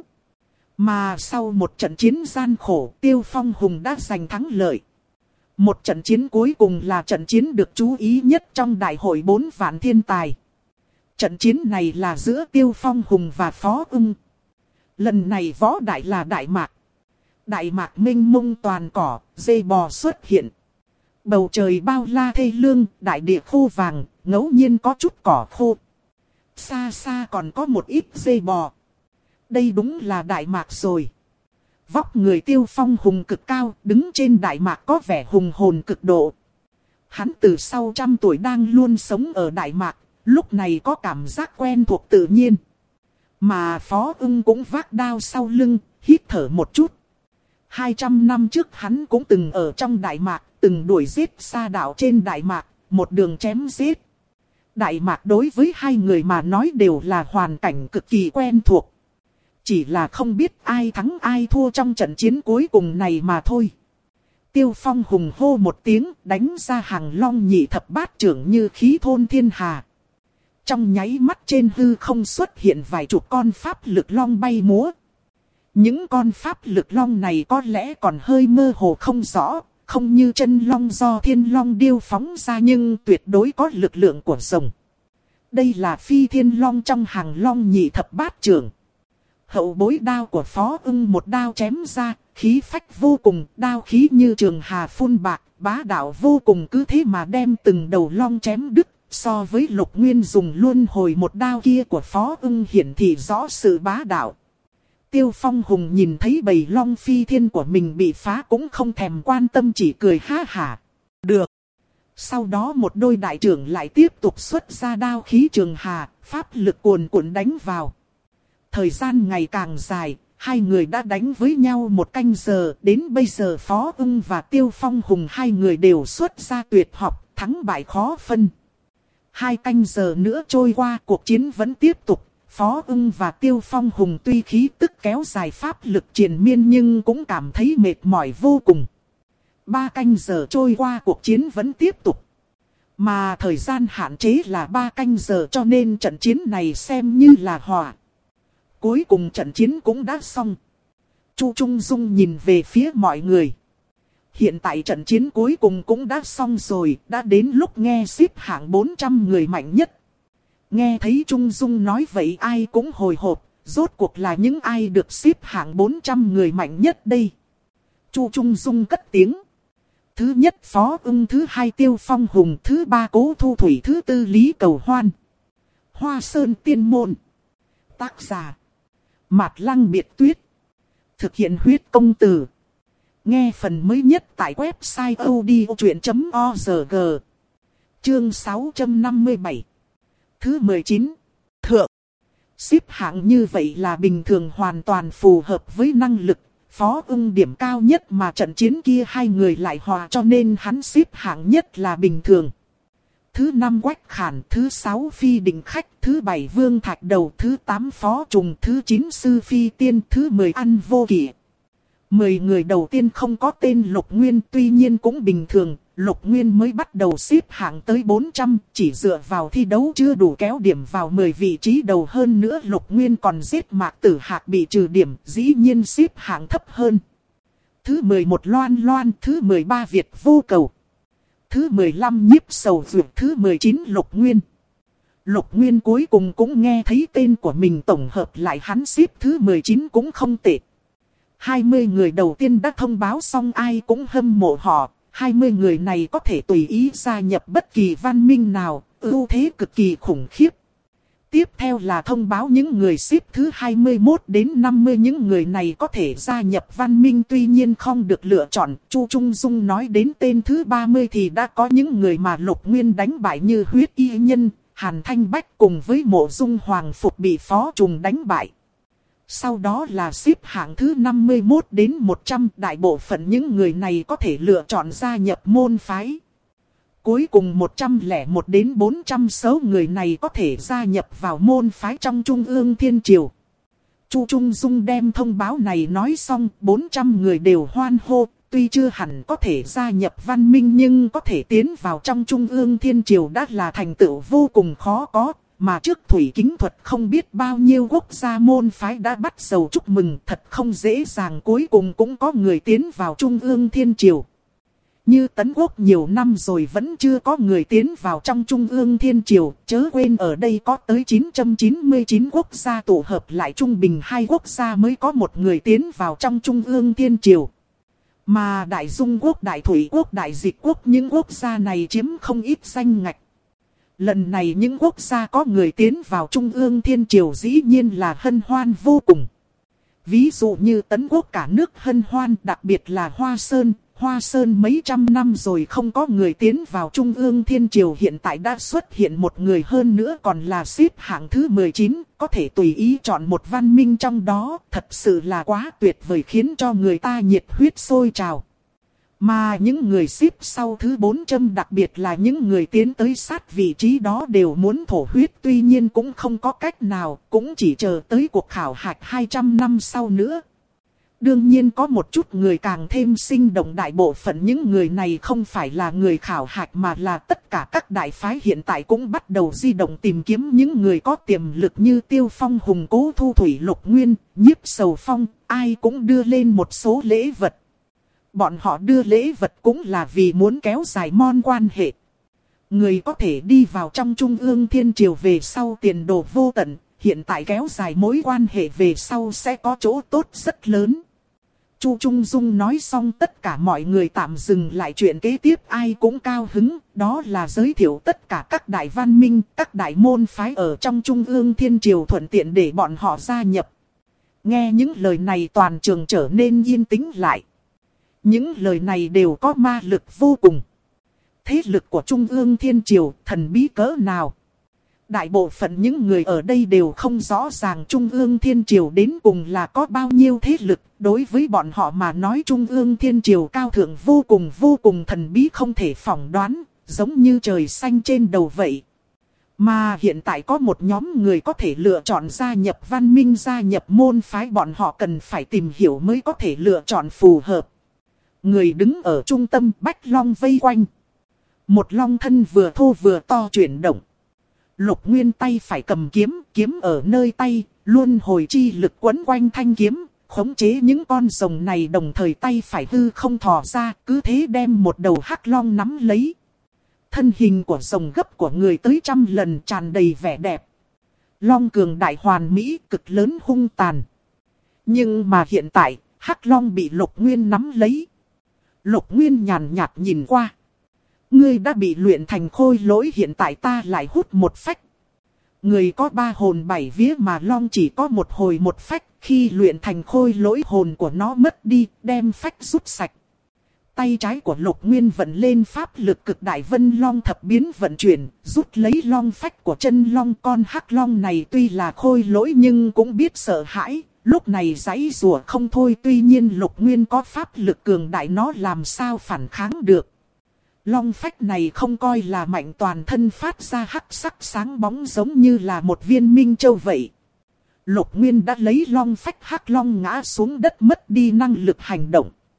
Mà sau một trận chiến gian khổ, Tiêu Phong Hùng đã giành thắng lợi. Một trận chiến cuối cùng là trận chiến được chú ý nhất trong đại hội 4 vạn thiên tài. Trận chiến này là giữa Tiêu Phong Hùng và Phó Ưng. Lần này võ đại là Đại Mạc. Đại Mạc mênh mông toàn cỏ, dê bò xuất hiện. Bầu trời bao la thê lương, đại địa khô vàng, ngẫu nhiên có chút cỏ khô. Xa xa còn có một ít dê bò. Đây đúng là Đại Mạc rồi. Vóc người Tiêu Phong Hùng cực cao, đứng trên Đại Mạc có vẻ hùng hồn cực độ. Hắn từ sau 100 tuổi đang luôn sống ở Đại Mạc, lúc này có cảm giác quen thuộc tự nhiên. Mà Phó Ưng cũng vác đao sau lưng, hít thở một chút. 200 năm trước hắn cũng từng ở trong Đại Mạc, từng đuổi giết Sa Đạo trên Đại Mạc, một đường chém giết. Đại Mạc đối với hai người mà nói đều là hoàn cảnh cực kỳ quen thuộc. Chỉ là không biết ai thắng ai thua trong trận chiến cuối cùng này mà thôi. Tiêu Phong Hùng hô một tiếng, đánh ra hàng long nhị thập bát trưởng như khí thôn thiên hà. Trong nháy mắt trên hư không xuất hiện vài chục con pháp lực long bay múa. Những con pháp lực long này có lẽ còn hơi mơ hồ không rõ, không như chân long do thiên long điêu phóng ra nhưng tuyệt đối có lực lượng của rồng. Đây là phi thiên long trong hàng long nhị thập bát trưởng. Hậu bối đao của Phó Ưng một đao chém ra, khí phách vô cùng, đao khí như trường hà phun bạc, bá đạo vô cùng, cứ thế mà đem từng đầu long chém đứt. So với Lục Nguyên dùng luôn hồi một đao kia của Phó Ưng hiển thị rõ sự bá đạo. Tiêu Phong Hùng nhìn thấy bầy long phi thiên của mình bị phá cũng không thèm quan tâm, chỉ cười ha hả. Được. Sau đó một đôi đại trưởng lại tiếp tục xuất ra đao khí trường hà, pháp lực cuồn cuộn đánh vào. Thời gian ngày càng dài, hai người đã đánh với nhau 1 canh giờ. Đến bây giờ Phó Ưng và Tiêu Phong Hùng hai người đều xuất ra tuyệt học, thắng bại khó phân. 2 canh giờ nữa trôi qua, cuộc chiến vẫn tiếp tục. Phó Ưng và Tiêu Phong Hùng tuy khí tức kéo dài, pháp lực triền miên nhưng cũng cảm thấy mệt mỏi vô cùng. 3 canh giờ trôi qua, cuộc chiến vẫn tiếp tục. Mà thời gian hạn chế là 3 canh giờ, cho nên trận chiến này xem như là hòa. Cuối cùng trận chiến cũng đã xong. Chu Trung Dung nhìn về phía mọi người. Hiện tại trận chiến cuối cùng cũng đã xong rồi, đã đến lúc nghe xếp hạng 400 người mạnh nhất. Nghe thấy Trung Dung nói vậy ai cũng hồi hộp, rốt cuộc là những ai được xếp hạng 400 người mạnh nhất đây. Chu Trung Dung cất tiếng. Thứ nhất Phó Ưng, thứ hai Tiêu Phong Hùng, thứ ba Cố Thu Thủy, thứ tư Lý Cầu Hoan. Hoa Sơn Tiên Môn. Tác giả Mạt Lăng Biệt Tuyết. Thực hiện huyết công từ. Nghe phần mới nhất tại website odchuyện.org. Chương 657. Thứ 19. Thượng. Xếp hạng như vậy là bình thường, hoàn toàn phù hợp với năng lực. Phó Ưng điểm cao nhất mà trận chiến kia hai người lại hòa, cho nên hắn xếp hạng nhất là bình thường. Thứ 5 Quách Khản, thứ 6 Phi Định Khách, thứ 7 Vương Thạch Đầu, thứ 8 Phó Trùng, thứ 9 Sư Phi Tiên, thứ 10 Ăn Vô Kỵ. 10 người đầu tiên không có tên Lục Nguyên, tuy nhiên cũng bình thường, Lục Nguyên mới bắt đầu xếp hạng tới 400, chỉ dựa vào thi đấu chưa đủ kéo điểm vào 10 vị trí đầu, hơn nữa Lục Nguyên còn giết Mạc Tử Hạc bị trừ điểm, dĩ nhiên xếp hạng thấp hơn. Thứ 11 Loan Loan, thứ 13 Việt Vô Cầu, thứ 15 Nhiếp Sầu Duyệt, thứ 19 Lục Nguyên. Lục Nguyên cuối cùng cũng nghe thấy tên của mình, tổng hợp lại hắn xếp thứ 19 cũng không tệ. 20 người đầu tiên đã thông báo xong, ai cũng hâm mộ họ. 20 người này có thể tùy ý gia nhập bất kỳ văn minh nào, ưu thế cực kỳ khủng khiếp. Tiếp theo là thông báo những người xếp thứ 21 đến 50, những người này có thể gia nhập văn minh tuy nhiên không được lựa chọn. Chu Trung Dung nói đến tên thứ 30 thì đã có những người mà Lục Nguyên đánh bại như Huyết Y Nhân, Hàn Thanh Bách cùng với Mộ Dung Hoàng Phục bị Phó Trùng đánh bại. Sau đó là xếp hạng thứ 51 đến 100, đại bộ phận những người này có thể lựa chọn gia nhập môn phái. Cuối cùng 101 đến 400 số người này có thể gia nhập vào môn phái trong Trung ương Thiên Triều. Chu Trung Dung đem thông báo này nói xong, 400 người đều hoan hô, tuy chưa hẳn có thể gia nhập văn minh nhưng có thể tiến vào trong Trung ương Thiên Triều đã là thành tựu vô cùng khó có. Mà trước Thủy Kính Thuật không biết bao nhiêu quốc gia môn phái đã bắt đầu chúc mừng, thật không dễ dàng, cuối cùng cũng có người tiến vào Trung ương Thiên Triều. Như Tấn Quốc nhiều năm rồi vẫn chưa có người tiến vào trong Trung ương Thiên Triều, chớ quên ở đây có tới 999 quốc gia tụ hợp lại, trung bình 2 quốc gia mới có một người tiến vào trong Trung ương Thiên Triều. Mà Đại Dung Quốc, Đại Thủy Quốc, Đại Dịch Quốc, những quốc gia này chiếm không ít danh ngạch. Lần này những quốc gia có người tiến vào Trung ương Thiên Triều dĩ nhiên là hân hoan vô cùng. Ví dụ như Tấn Quốc cả nước hân hoan, đặc biệt là Hoa Sơn. Hoa Sơn mấy trăm năm rồi không có người tiến vào Trung ương Thiên Triều, hiện tại đã xuất hiện một người, hơn nữa còn là xếp hạng thứ 19, có thể tùy ý chọn một văn minh trong đó, thật sự là quá tuyệt vời, khiến cho người ta nhiệt huyết sôi trào. Mà những người xếp sau thứ 400, đặc biệt là những người tiến tới sát vị trí đó đều muốn thổ huyết, tuy nhiên cũng không có cách nào, cũng chỉ chờ tới cuộc khảo hạch 200 năm sau nữa. Đương nhiên có một chút người càng thêm sinh động, đại bộ phận những người này không phải là người khảo hạch mà là tất cả các đại phái hiện tại cũng bắt đầu di động tìm kiếm những người có tiềm lực như Tiêu Phong, Hùng Cố, Thu Thủy, Lục Nguyên, Nhiếp Sầu Phong, ai cũng đưa lên một số lễ vật. Bọn họ đưa lễ vật cũng là vì muốn kéo dài món quan hệ. Người có thể đi vào trong Trung ương Thiên Triều về sau tiền đồ vô tận, hiện tại kéo dài mối quan hệ về sau sẽ có chỗ tốt rất lớn. Chu Trung Dung nói xong, tất cả mọi người tạm dừng lại chuyện kế tiếp, ai cũng cao hứng, đó là giới thiệu tất cả các đại văn minh, các đại môn phái ở trong Trung ương Thiên Triều, thuận tiện để bọn họ gia nhập. Nghe những lời này toàn trường trở nên yên tĩnh lại. Những lời này đều có ma lực vô cùng. Thế lực của Trung ương Thiên Triều thần bí cỡ nào? Đại bộ phận những người ở đây đều không rõ ràng Trung ương Thiên Triều đến cùng là có bao nhiêu thế lực. Đối với bọn họ mà nói Trung ương Thiên Triều cao thượng vô cùng thần bí, không thể phỏng đoán, giống như trời xanh trên đầu vậy. Mà hiện tại có một nhóm người có thể lựa chọn gia nhập văn minh, gia nhập môn phái, bọn họ cần phải tìm hiểu mới có thể lựa chọn phù hợp. Người đứng ở trung tâm, Bách Long vây quanh. Một long thân vừa thô vừa to chuyển động. Lục Nguyên tay phải cầm kiếm, kiếm ở nơi tay, luân hồi chi lực quấn quanh thanh kiếm, khống chế những con rồng này, đồng thời tay phải hư không thò ra, cứ thế đem một đầu hắc long nắm lấy. Thân hình của rồng gấp của người tới 100 lần, tràn đầy vẻ đẹp. Long cường đại hoàn mỹ, cực lớn hung tàn. Nhưng mà hiện tại, hắc long bị Lục Nguyên nắm lấy. Lục Nguyên nhàn nhạt nhìn qua. Ngươi đã bị luyện thành khôi lỗi, hiện tại ta lại hút một phách. Người có 3 hồn 7 vía mà long chỉ có một hồi một phách. Khi luyện thành khôi lỗi, hồn của nó mất đi, đem phách rút sạch. Tay trái của Lục Nguyên vận lên pháp lực cực đại, Vân Long thập biến vận chuyển, rút lấy long phách của chân long. Con hắc long này tuy là khôi lỗi nhưng cũng biết sợ hãi, lúc này giãy giụa không thôi. Tuy nhiên Lục Nguyên có pháp lực cường đại, nó làm sao phản kháng được. Long phách này không coi là mạnh, toàn thân phát ra hắc sắc sáng bóng giống như là một viên minh châu vậy. Lục Nguyên đã lấy long phách, hắc long ngã xuống đất mất đi năng lực hành động.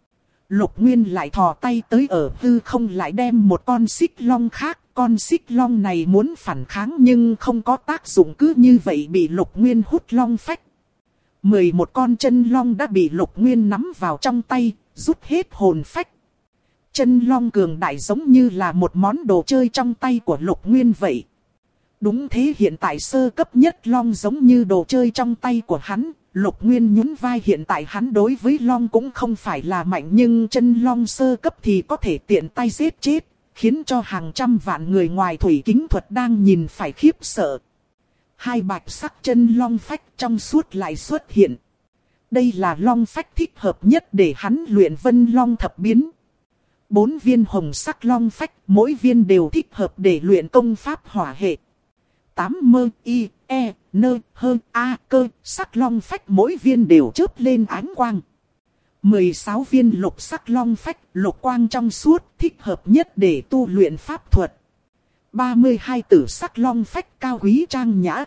Lục Nguyên lại thò tay tới ở hư không lại đem một con xích long khác. Con xích long này muốn phản kháng nhưng không có tác dụng, cứ như vậy bị Lục Nguyên hút long phách. 11 con chân long đã bị Lục Nguyên nắm vào trong tay, rút hết hồn phách. Chân long cường đại giống như là một món đồ chơi trong tay của Lục Nguyên vậy. Đúng thế, hiện tại sơ cấp nhất long giống như đồ chơi trong tay của hắn. Lục Nguyên nhún vai, hiện tại hắn đối với long cũng không phải là mạnh, nhưng chân long sơ cấp thì có thể tiện tay giết chết, khiến cho hàng trăm vạn người ngoài thủy kính thuật đang nhìn phải khiếp sợ. Hai bạch sắc chân long phách trong suốt lại xuất hiện. Đây là long phách thích hợp nhất để hắn luyện Vân Long thập biến. 4 viên hồng sắc long phách, mỗi viên đều thích hợp để luyện công pháp hỏa hệ. 8 mơ y e nơ hơ a cơ sắc long phách, mỗi viên đều chớp lên ánh quang. 16 viên lục sắc long phách, lục quang trong suốt, thích hợp nhất để tu luyện pháp thuật. 32 tử sắc long phách, cao quý trang nhã.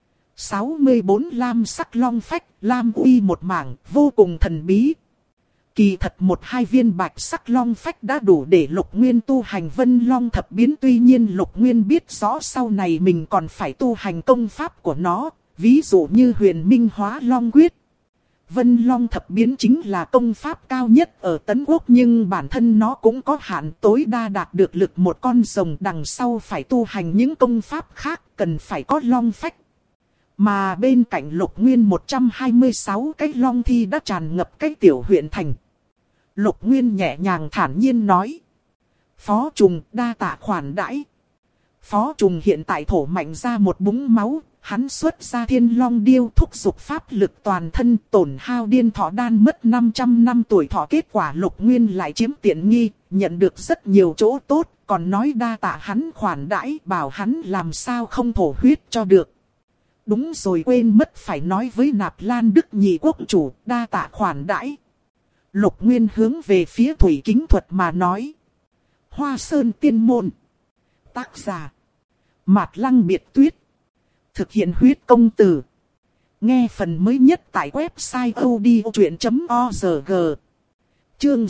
64 lam sắc long phách, lam uy một mảng, vô cùng thần bí. Kỳ thật 1-2 viên bạch sắc long phách đã đủ để Lục Nguyên tu hành Vân Long thập biến. Tuy nhiên Lục Nguyên biết rõ sau này mình còn phải tu hành công pháp của nó, ví dụ như Huyền Minh Hóa Long Quyết. Vân Long thập biến chính là công pháp cao nhất ở Tấn Quốc, nhưng bản thân nó cũng có hạn, tối đa đạt được lực một con rồng, đằng sau phải tu hành những công pháp khác cần phải có long phách. Mà bên cạnh Lục Nguyên 126 cái long thi đã tràn ngập cái tiểu huyện thành. Lục Nguyên nhẹ nhàng thản nhiên nói: Phó Trùng đa tạ khoản đãi. Phó Trùng hiện tại thổ mạnh ra một búng máu, hắn xuất ra Thiên Long Điêu thúc giục pháp lực toàn thân, tổn hao điên thọ đan, mất 500 năm tuổi thọ. Kết quả Lục Nguyên lại chiếm tiện nghi, nhận được rất nhiều chỗ tốt, còn nói đa tạ hắn khoản đãi, bảo hắn làm sao không thổ huyết cho được. Đúng rồi, quên mất phải nói với Nạp Lan Đức nhị quốc chủ, đa tạ khoản đãi. Lục Nguyên hướng về phía thủy kính thuật mà nói: Hoa Sơn Tiên Môn. Tác giả: Mạt Lăng Biệt Tuyết. Thực hiện huyết công từ. Nghe phần mới nhất tại website odchuyện.org. Chương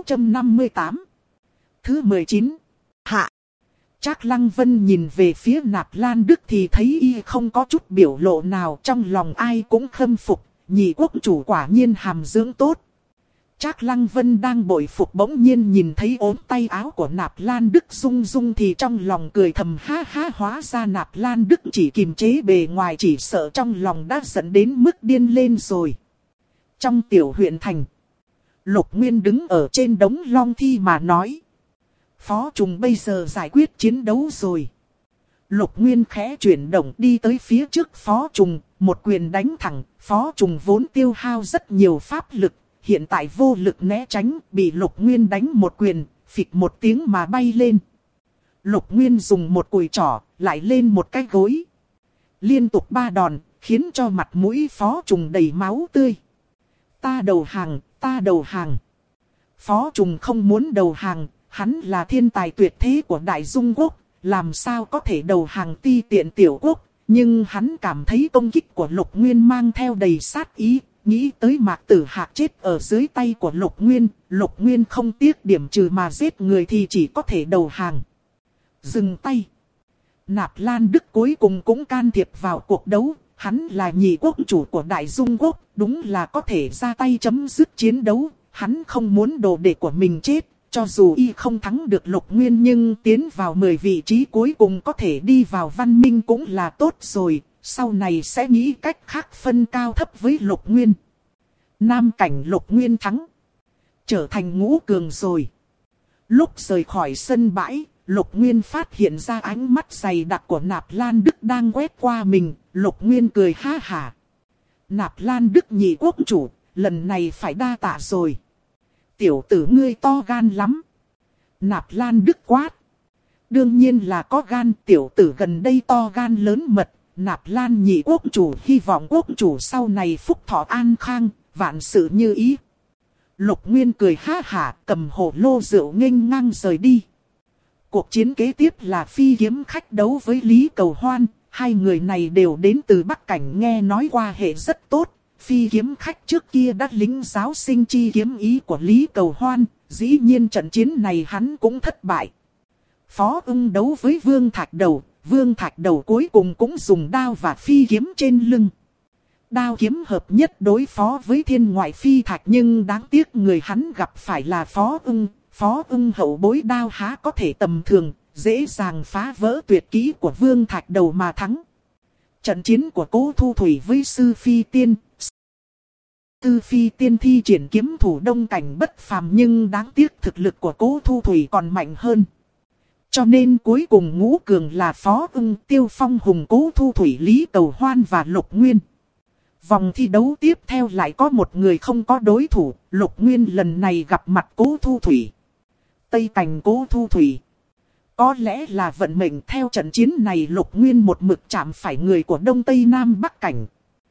658. Thứ 19. Hạ. Trác Lăng Vân nhìn về phía Nạp Lan Đức thì thấy y không có chút biểu lộ nào, trong lòng ai cũng khâm phục, nhị quốc chủ quả nhiên hàm dưỡng tốt. Trác Lăng Vân đang bội phục, bỗng nhiên nhìn thấy ốm tay áo của Nạp Lan Đức rung rung thì trong lòng cười thầm ha ha, hóa ra Nạp Lan Đức chỉ kiềm chế bề ngoài, chỉ sợ trong lòng đã dẫn đến mức điên lên rồi. Trong tiểu huyện thành, Lục Nguyên đứng ở trên đống long thi mà nói: Phó Trùng bây giờ giải quyết chiến đấu rồi. Lục Nguyên khẽ chuyển động đi tới phía trước Phó Trùng, một quyền đánh thẳng. Phó Trùng vốn tiêu hao rất nhiều pháp lực, hiện tại vô lực né tránh, bị Lục Nguyên đánh một quyền, phịch một tiếng mà bay lên. Lục Nguyên dùng một cùi trỏ, lại lên một cái gối. Liên tục 3 đòn, khiến cho mặt mũi Phó Trùng đầy máu tươi. Ta đầu hàng, ta đầu hàng. Phó Trùng không muốn đầu hàng, hắn là thiên tài tuyệt thế của Đại Dung Quốc, làm sao có thể đầu hàng ti tiện tiểu quốc. Nhưng hắn cảm thấy công kích của Lục Nguyên mang theo đầy sát ý. Nghĩ tới Mạc Tử Hạc chết ở dưới tay của Lục Nguyên không tiếc điểm trừ mà giết người thì chỉ có thể đầu hàng. Dừng tay. Nạp Lan Đức cuối cùng cũng can thiệp vào cuộc đấu, hắn là nhị quốc chủ của Đại Dung Quốc, đúng là có thể ra tay chấm dứt chiến đấu, hắn không muốn đồ đệ của mình chết, cho dù y không thắng được Lục Nguyên nhưng tiến vào 10 vị trí cuối cùng có thể đi vào văn minh cũng là tốt rồi. Sau này sẽ nghĩ cách khác phân cao thấp với Lục Nguyên. Nam cảnh Lục Nguyên thắng, trở thành ngũ cường rồi. Lúc rời khỏi sân bãi, Lục Nguyên phát hiện ra ánh mắt dày đặc của Nạp Lan Đức đang quét qua mình. Lục Nguyên cười ha hả. Nạp Lan Đức nhị quốc chủ, lần này phải đa tạ rồi. Tiểu tử ngươi to gan lắm. Nạp Lan Đức quát. Đương nhiên là có gan, tiểu tử gần đây to gan lớn mật. Nạp Lan nhị quốc chủ hy vọng quốc chủ sau này phúc thọ an khang, vạn sự như ý. Lục Nguyên cười ha hả, cầm hồ lô rượu nghênh ngang rời đi. Cuộc chiến kế tiếp là Phi Kiếm Khách đấu với Lý Cầu Hoan. Hai người này đều đến từ Bắc Cảnh, nghe nói qua hệ rất tốt. Phi Kiếm Khách trước kia đã lĩnh giáo sinh chi kiếm ý của Lý Cầu Hoan, dĩ nhiên trận chiến này hắn cũng thất bại. Phó Ưng đấu với Vương Thạch Đầu, Vương Thạch Đầu cuối cùng cũng dùng đao và phi kiếm trên lưng. Đao kiếm hợp nhất đối phó với thiên ngoại phi thạch, nhưng đáng tiếc người hắn gặp phải là Phó Ưng. Phó Ưng hậu bối đao há có thể tầm thường, dễ dàng phá vỡ tuyệt kỹ của Vương Thạch Đầu mà thắng. Trận chiến của Cố Thu Thủy với Sư Phi Tiên. Sư Phi Tiên thi triển kiếm thủ đông cảnh bất phàm, nhưng đáng tiếc thực lực của Cố Thu Thủy còn mạnh hơn. Cho nên cuối cùng ngũ cường là Phó Ưng, Tiêu Phong Hùng, Cố Thu Thủy, Lý Cầu Hoan và Lục Nguyên. Vòng thi đấu tiếp theo lại có một người không có đối thủ, Lục Nguyên lần này gặp mặt Cố Thu Thủy. Tây cảnh Cố Thu Thủy. Có lẽ là vận mệnh, theo trận chiến này Lục Nguyên một mực chạm phải người của Đông Tây Nam Bắc cảnh.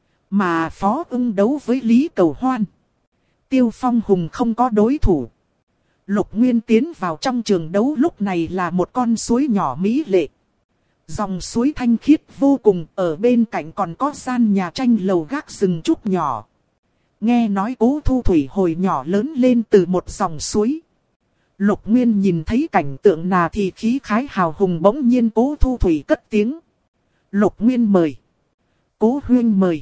Mà Phó Ưng đấu với Lý Cầu Hoan. Tiêu Phong Hùng không có đối thủ. Lục Nguyên tiến vào trong trường đấu lúc này là một con suối nhỏ mỹ lệ. Dòng suối thanh khiết vô cùng, ở bên cạnh còn có gian nhà tranh lầu gác rừng trúc nhỏ. Nghe nói Cố Thu Thủy hồi nhỏ lớn lên từ một dòng suối. Lục Nguyên nhìn thấy cảnh tượng nào thì khí khái hào hùng, bỗng nhiên Cố Thu Thủy cất tiếng. Lục Nguyên mời. Cố huynh mời.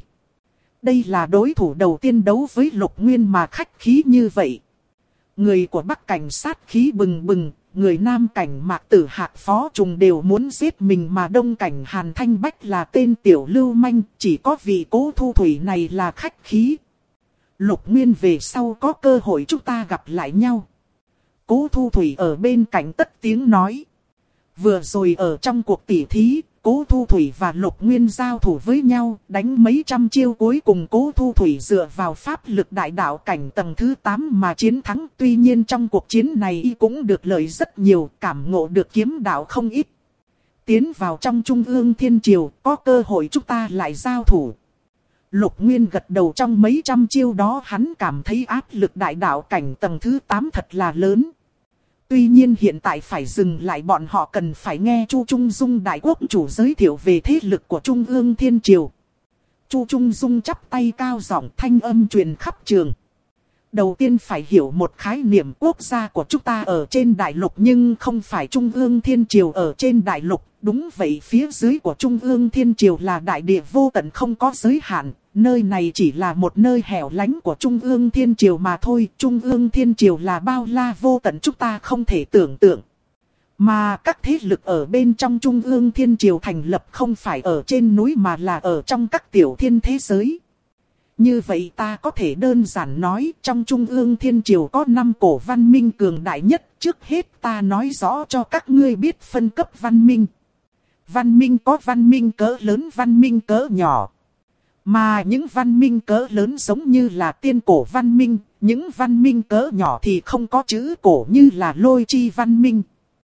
Đây là đối thủ đầu tiên đấu với Lục Nguyên mà khách khí như vậy. Người của Bắc cảnh sát khí bừng bừng, người Nam cảnh Mạc Tử Hạc, Phó Trùng đều muốn giết mình, mà Đông cảnh Hàn Thanh Bách là tên tiểu lưu manh, chỉ có vị Cố Thu Thủy này là khách khí. Lục Nguyên về sau có cơ hội chúng ta gặp lại nhau. Cố Thu Thủy ở bên cạnh tất tiếng nói. Vừa rồi ở trong cuộc tỉ thí, Cố Thu Thủy và Lục Nguyên giao thủ với nhau, đánh mấy trăm chiêu cuối cùng Cố Thu Thủy dựa vào pháp lực đại đạo cảnh tầng thứ 8 mà chiến thắng. Tuy nhiên trong cuộc chiến này y cũng được lợi rất nhiều, cảm ngộ được kiếm đạo không ít. Tiến vào trong Trung ương Thiên Triều, có cơ hội chúng ta lại giao thủ. Lục Nguyên gật đầu, trong mấy trăm chiêu đó hắn cảm thấy áp lực đại đạo cảnh tầng thứ 8 thật là lớn. Tuy nhiên hiện tại phải dừng lại, bọn họ cần phải nghe Chu Trung Dung đại quốc chủ giới thiệu về thế lực của Trung ương Thiên Triều. Chu Trung Dung chắp tay cao giọng, thanh âm truyền khắp trường. Đầu tiên phải hiểu một khái niệm, quốc gia của chúng ta ở trên đại lục nhưng không phải Trung ương Thiên Triều ở trên đại lục. Đúng vậy, phía dưới của Trung ương Thiên Triều là đại địa vô tận không có giới hạn. Nơi này chỉ là một nơi hẻo lánh của Trung ương Thiên Triều mà thôi. Trung ương Thiên Triều là bao la vô tận, chúng ta không thể tưởng tượng. Mà các thế lực ở bên trong Trung ương Thiên Triều thành lập không phải ở trên núi mà là ở trong các tiểu thiên thế giới. Như vậy ta có thể đơn giản nói, trong Trung ương Thiên Triều có 5 cổ văn minh cường đại nhất. Trước hết ta nói rõ cho các ngươi biết phân cấp văn minh. Văn minh có văn minh cỡ lớn, văn minh cỡ nhỏ. Mà những văn minh cỡ lớn giống như là tiên cổ văn minh, những văn minh cỡ nhỏ thì không có chữ cổ như là Lôi Chi văn minh.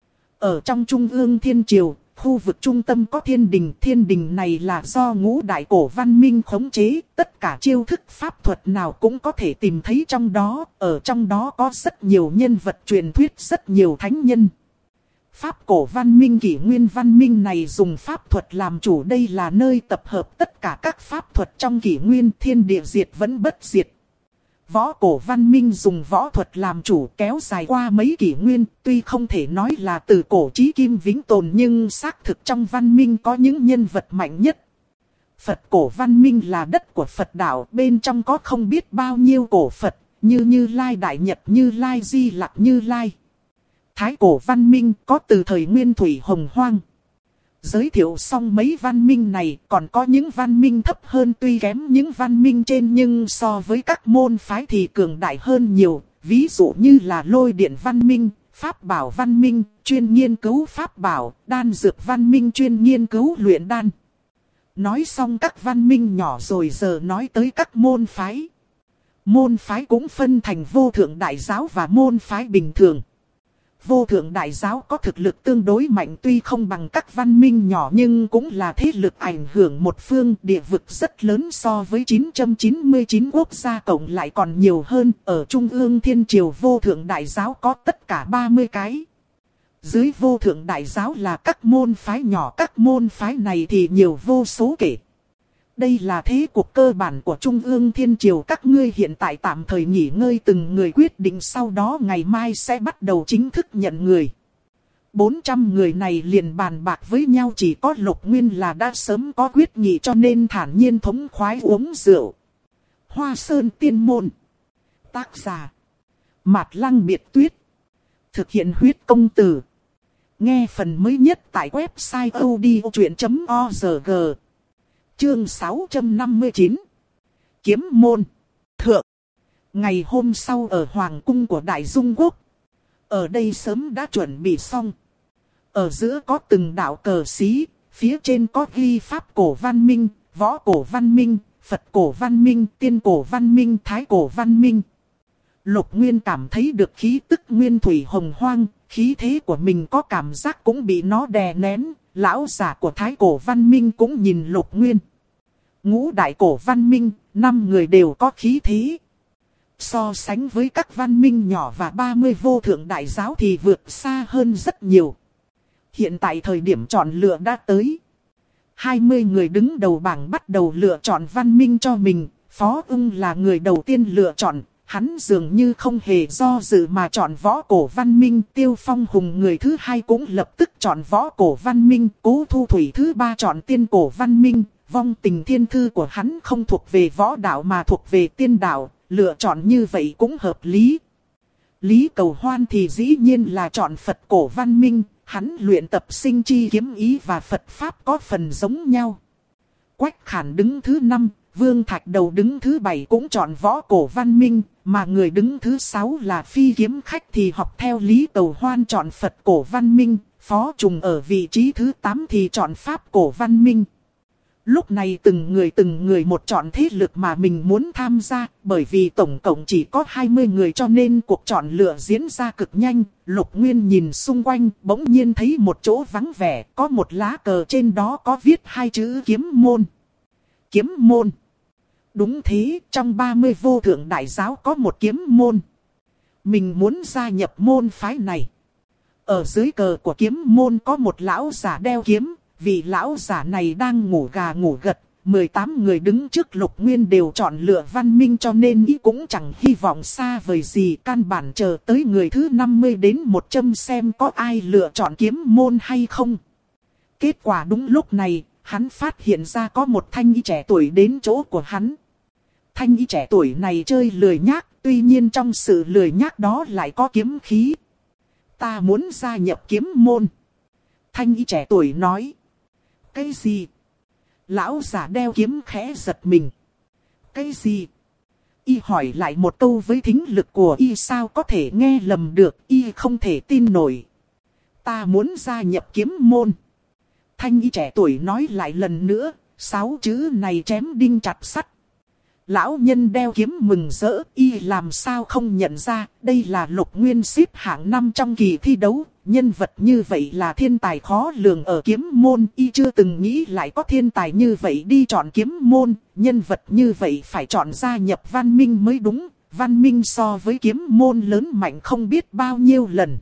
Ở trong Trung ương Thiên Triều, khu vực trung tâm có thiên đình. Thiên đình này là do ngũ đại cổ văn minh khống chế, tất cả chiêu thức pháp thuật nào cũng có thể tìm thấy trong đó. Ở trong đó có rất nhiều nhân vật truyền thuyết, rất nhiều thánh nhân. Pháp cổ văn minh kỷ nguyên văn minh này dùng pháp thuật làm chủ, đây là nơi tập hợp tất cả các pháp thuật trong kỷ nguyên, thiên địa diệt vẫn bất diệt. Võ cổ văn minh dùng võ thuật làm chủ, kéo dài qua mấy kỷ nguyên, tuy không thể nói là từ cổ chí kim vĩnh tồn nhưng xác thực trong văn minh có những nhân vật mạnh nhất. Phật cổ văn minh là đất của Phật đạo, bên trong có không biết bao nhiêu cổ Phật, như Như Lai Đại Nhật, Như Lai Di Lặc, Như Lai. Thái cổ văn minh có từ thời Nguyên Thủy Hồng Hoang. Giới thiệu xong mấy văn minh này, còn có những văn minh thấp hơn, tuy kém những văn minh trên nhưng so với các môn phái thì cường đại hơn nhiều. Ví dụ như là Lôi Điện văn minh, Pháp Bảo văn minh, chuyên nghiên cứu Pháp Bảo, Đan Dược văn minh chuyên nghiên cứu luyện đan. Nói xong các văn minh nhỏ rồi giờ nói tới các môn phái. Môn phái cũng phân thành vô thượng đại giáo và môn phái bình thường. Vô thượng đại giáo có thực lực tương đối mạnh, tuy không bằng các văn minh nhỏ nhưng cũng là thế lực ảnh hưởng một phương, địa vực rất lớn, so với 999 quốc gia cộng lại còn nhiều hơn. Ở Trung ương Thiên Triều vô thượng đại giáo có tất cả 30 cái. Dưới vô thượng đại giáo là các môn phái nhỏ, các môn phái này thì nhiều vô số kể. Đây là thế cuộc cơ bản của Trung ương Thiên Triều, các ngươi hiện tại tạm thời nghỉ ngơi từng người quyết định, sau đó ngày mai sẽ bắt đầu chính thức nhận người. 400 người này liền bàn bạc với nhau, chỉ có Lục Nguyên là đã sớm có quyết nghị cho nên thản nhiên thống khoái uống rượu. Hoa Sơn Tiên Môn. Tác giả Mạt Lăng Biệt Tuyết. Thực hiện huyết công từ. Nghe phần mới nhất tại website odchuyện.org. Chương 659. Kiếm môn. Thượng. Ngày hôm sau ở Hoàng cung của Đại Dung Quốc. Ở đây sớm đã chuẩn bị xong. Ở giữa có từng đạo cờ xí, phía trên có ghi Pháp cổ văn minh, Võ cổ văn minh, Phật cổ văn minh, Tiên cổ văn minh, Thái cổ văn minh. Lục Nguyên cảm thấy được khí tức nguyên thủy hồng hoang, khí thế của mình có cảm giác cũng bị nó đè nén. Lão giả của Thái cổ văn minh cũng nhìn Lục Nguyên. Ngũ đại cổ văn minh, 5 người đều có khí thế. So sánh với các văn minh nhỏ và 30 vô thượng đại giáo thì vượt xa hơn rất nhiều. Hiện tại thời điểm chọn lựa đã tới. 20 người đứng đầu bảng bắt đầu lựa chọn văn minh cho mình. Phó Ung là người đầu tiên lựa chọn. Hắn dường như không hề do dự mà chọn Võ cổ văn minh. Tiêu Phong Hùng người thứ hai cũng lập tức chọn Võ cổ văn minh. Cố Thu Thủy thứ ba chọn Tiên cổ văn minh. Vong Tình Thiên Thư của hắn không thuộc về võ đạo mà thuộc về tiên đạo. Lựa chọn như vậy cũng hợp lý. Lý Cầu Hoan thì dĩ nhiên là chọn Phật cổ văn minh. Hắn luyện tập sinh chi kiếm ý và Phật Pháp có phần giống nhau. Quách Khản đứng thứ 5, Vương Thạch Đầu đứng thứ 7 cũng chọn Võ cổ văn minh. Mà người đứng thứ 6 là Phi Kiếm Khách thì học theo Lý Cầu Hoan chọn Phật cổ văn minh. Phó Trùng ở vị trí thứ 8 thì chọn Pháp cổ văn minh. Lúc này từng người một chọn thế lực mà mình muốn tham gia, bởi vì tổng cộng chỉ có 20 người cho nên cuộc chọn lựa diễn ra cực nhanh. Lục Nguyên nhìn xung quanh, bỗng nhiên thấy một chỗ vắng vẻ, có một lá cờ trên đó có viết 2 chữ kiếm môn. Kiếm môn. Đúng thế, trong 30 vô thượng đại giáo có một kiếm môn. Mình muốn gia nhập môn phái này. Ở dưới cờ của kiếm môn có một lão giả đeo kiếm. Vị lão giả này đang ngủ gà ngủ gật, 18 người đứng trước Lục Nguyên đều chọn lựa văn minh cho nên ý cũng chẳng hy vọng xa vời gì. Căn bản chờ tới người thứ 50 đến 100 xem có ai lựa chọn kiếm môn hay không. Kết quả đúng lúc này, hắn phát hiện ra có một thanh y trẻ tuổi đến chỗ của hắn. Thanh y trẻ tuổi này chơi lười nhác, tuy nhiên trong sự lười nhác đó lại có kiếm khí. Ta muốn gia nhập kiếm môn. Thanh y trẻ tuổi nói. Cái gì? Lão giả đeo kiếm khẽ giật mình. Cái gì? Y hỏi lại một câu với thính lực của y sao có thể nghe lầm được, y không thể tin nổi. Ta muốn gia nhập kiếm môn. Thanh y trẻ tuổi nói lại lần nữa, 6 chữ này chém đinh chặt sắt. Lão nhân đeo kiếm mừng rỡ, y làm sao không nhận ra, đây là Lục Nguyên xếp hạng 5 trong kỳ thi đấu. Nhân vật như vậy là thiên tài khó lường ở kiếm môn, y chưa từng nghĩ lại có thiên tài như vậy đi chọn kiếm môn. Nhân vật như vậy phải chọn gia nhập văn minh mới đúng, văn minh so với kiếm môn lớn mạnh không biết bao nhiêu lần.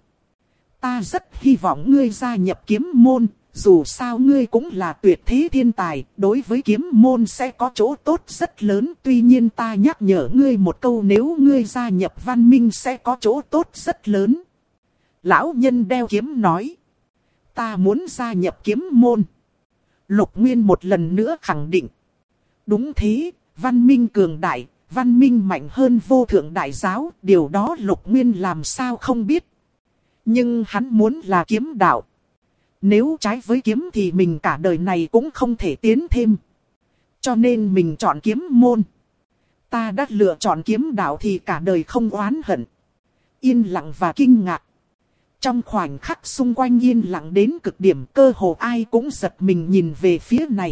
Ta rất hy vọng ngươi gia nhập kiếm môn, dù sao ngươi cũng là tuyệt thế thiên tài, đối với kiếm môn sẽ có chỗ tốt rất lớn. Tuy nhiên ta nhắc nhở ngươi một câu, nếu ngươi gia nhập văn minh sẽ có chỗ tốt rất lớn. Lão nhân đeo kiếm nói. Ta muốn gia nhập kiếm môn. Lục Nguyên một lần nữa khẳng định. Đúng thế, văn minh cường đại, văn minh mạnh hơn vô thượng đại giáo, điều đó Lục Nguyên làm sao không biết. Nhưng hắn muốn là kiếm đạo. Nếu trái với kiếm thì mình cả đời này cũng không thể tiến thêm. Cho nên mình chọn kiếm môn. Ta đã lựa chọn kiếm đạo thì cả đời không oán hận. Yên lặng và kinh ngạc. Trong khoảnh khắc xung quanh yên lặng đến cực điểm, cơ hồ ai cũng giật mình nhìn về phía này.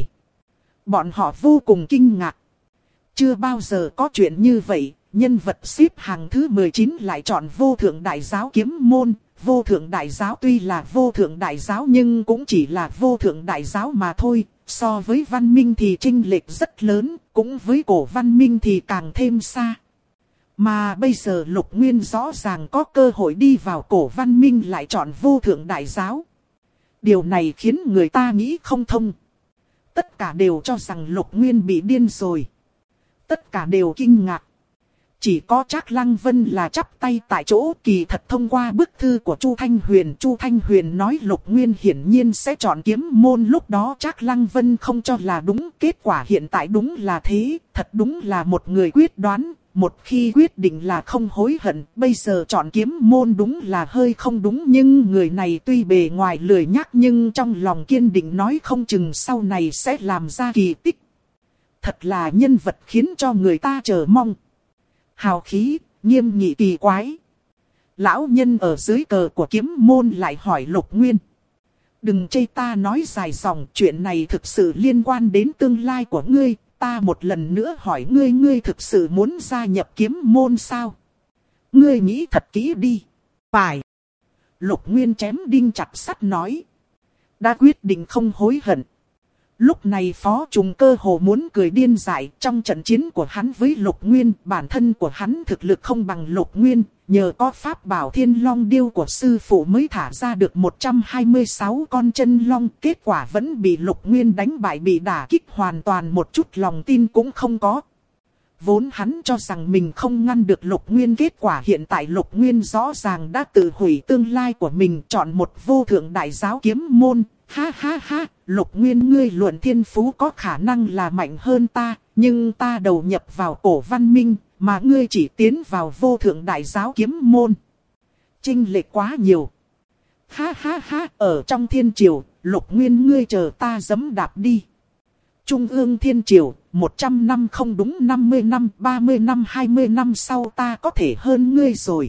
Bọn họ vô cùng kinh ngạc. Chưa bao giờ có chuyện như vậy, nhân vật xếp hàng thứ 19 lại chọn vô thượng đại giáo kiếm môn. Vô thượng đại giáo tuy là vô thượng đại giáo nhưng cũng chỉ là vô thượng đại giáo mà thôi. So với văn minh thì chênh lệch rất lớn, cũng với cổ văn minh thì càng thêm xa. Mà bây giờ Lục Nguyên rõ ràng có cơ hội đi vào cổ văn minh lại chọn vô thượng đại giáo. Điều này khiến người ta nghĩ không thông. Tất cả đều cho rằng Lục Nguyên bị điên rồi. Tất cả đều kinh ngạc. Chỉ có Trác Lăng Vân là chắp tay tại chỗ. Kỳ thật thông qua bức thư của Chu Thanh Huyền nói Lục Nguyên hiển nhiên sẽ chọn kiếm môn. Lúc đó Trác Lăng Vân không cho là đúng. Kết quả hiện tại đúng là thế. Thật đúng là một người quyết đoán. Một khi quyết định là không hối hận. Bây giờ chọn kiếm môn đúng là hơi không đúng. Nhưng người này tuy bề ngoài lười nhác nhưng trong lòng kiên định, nói không chừng sau này sẽ làm ra kỳ tích. Thật là nhân vật khiến cho người ta chờ mong. Hào khí, nghiêm nghị kỳ quái. Lão nhân ở dưới cờ của kiếm môn lại hỏi Lục Nguyên. Đừng chê ta nói dài dòng, chuyện này thực sự liên quan đến tương lai của ngươi. Ta một lần nữa hỏi ngươi, ngươi thực sự muốn gia nhập kiếm môn sao? Ngươi nghĩ thật kỹ đi. Phải. Lục Nguyên chém đinh chặt sắt nói. Đã quyết định không hối hận. Lúc này Phó Trùng cơ hồ muốn cười điên dại. Trong trận chiến của hắn với Lục Nguyên, bản thân của hắn thực lực không bằng Lục Nguyên. Nhờ có pháp bảo Thiên Long Điêu của sư phụ mới thả ra được 126 con chân long. Kết quả vẫn bị Lục Nguyên đánh bại, bị đả kích hoàn toàn, một chút lòng tin cũng không có. Vốn hắn cho rằng mình không ngăn được Lục Nguyên, kết quả hiện tại Lục Nguyên rõ ràng đã tự hủy tương lai của mình, chọn một vô thượng đại giáo kiếm môn. Ha ha ha, Lục Nguyên ngươi luận thiên phú có khả năng là mạnh hơn ta, nhưng ta đầu nhập vào cổ văn minh, mà ngươi chỉ tiến vào vô thượng đại giáo kiếm môn. Chênh lệch quá nhiều. Ha ha ha, ở trong thiên triều, Lục Nguyên ngươi chờ ta giẫm đạp đi. Trung ương thiên triều, 100 năm không đúng 50 năm, 30 năm 20 năm sau ta có thể hơn ngươi rồi.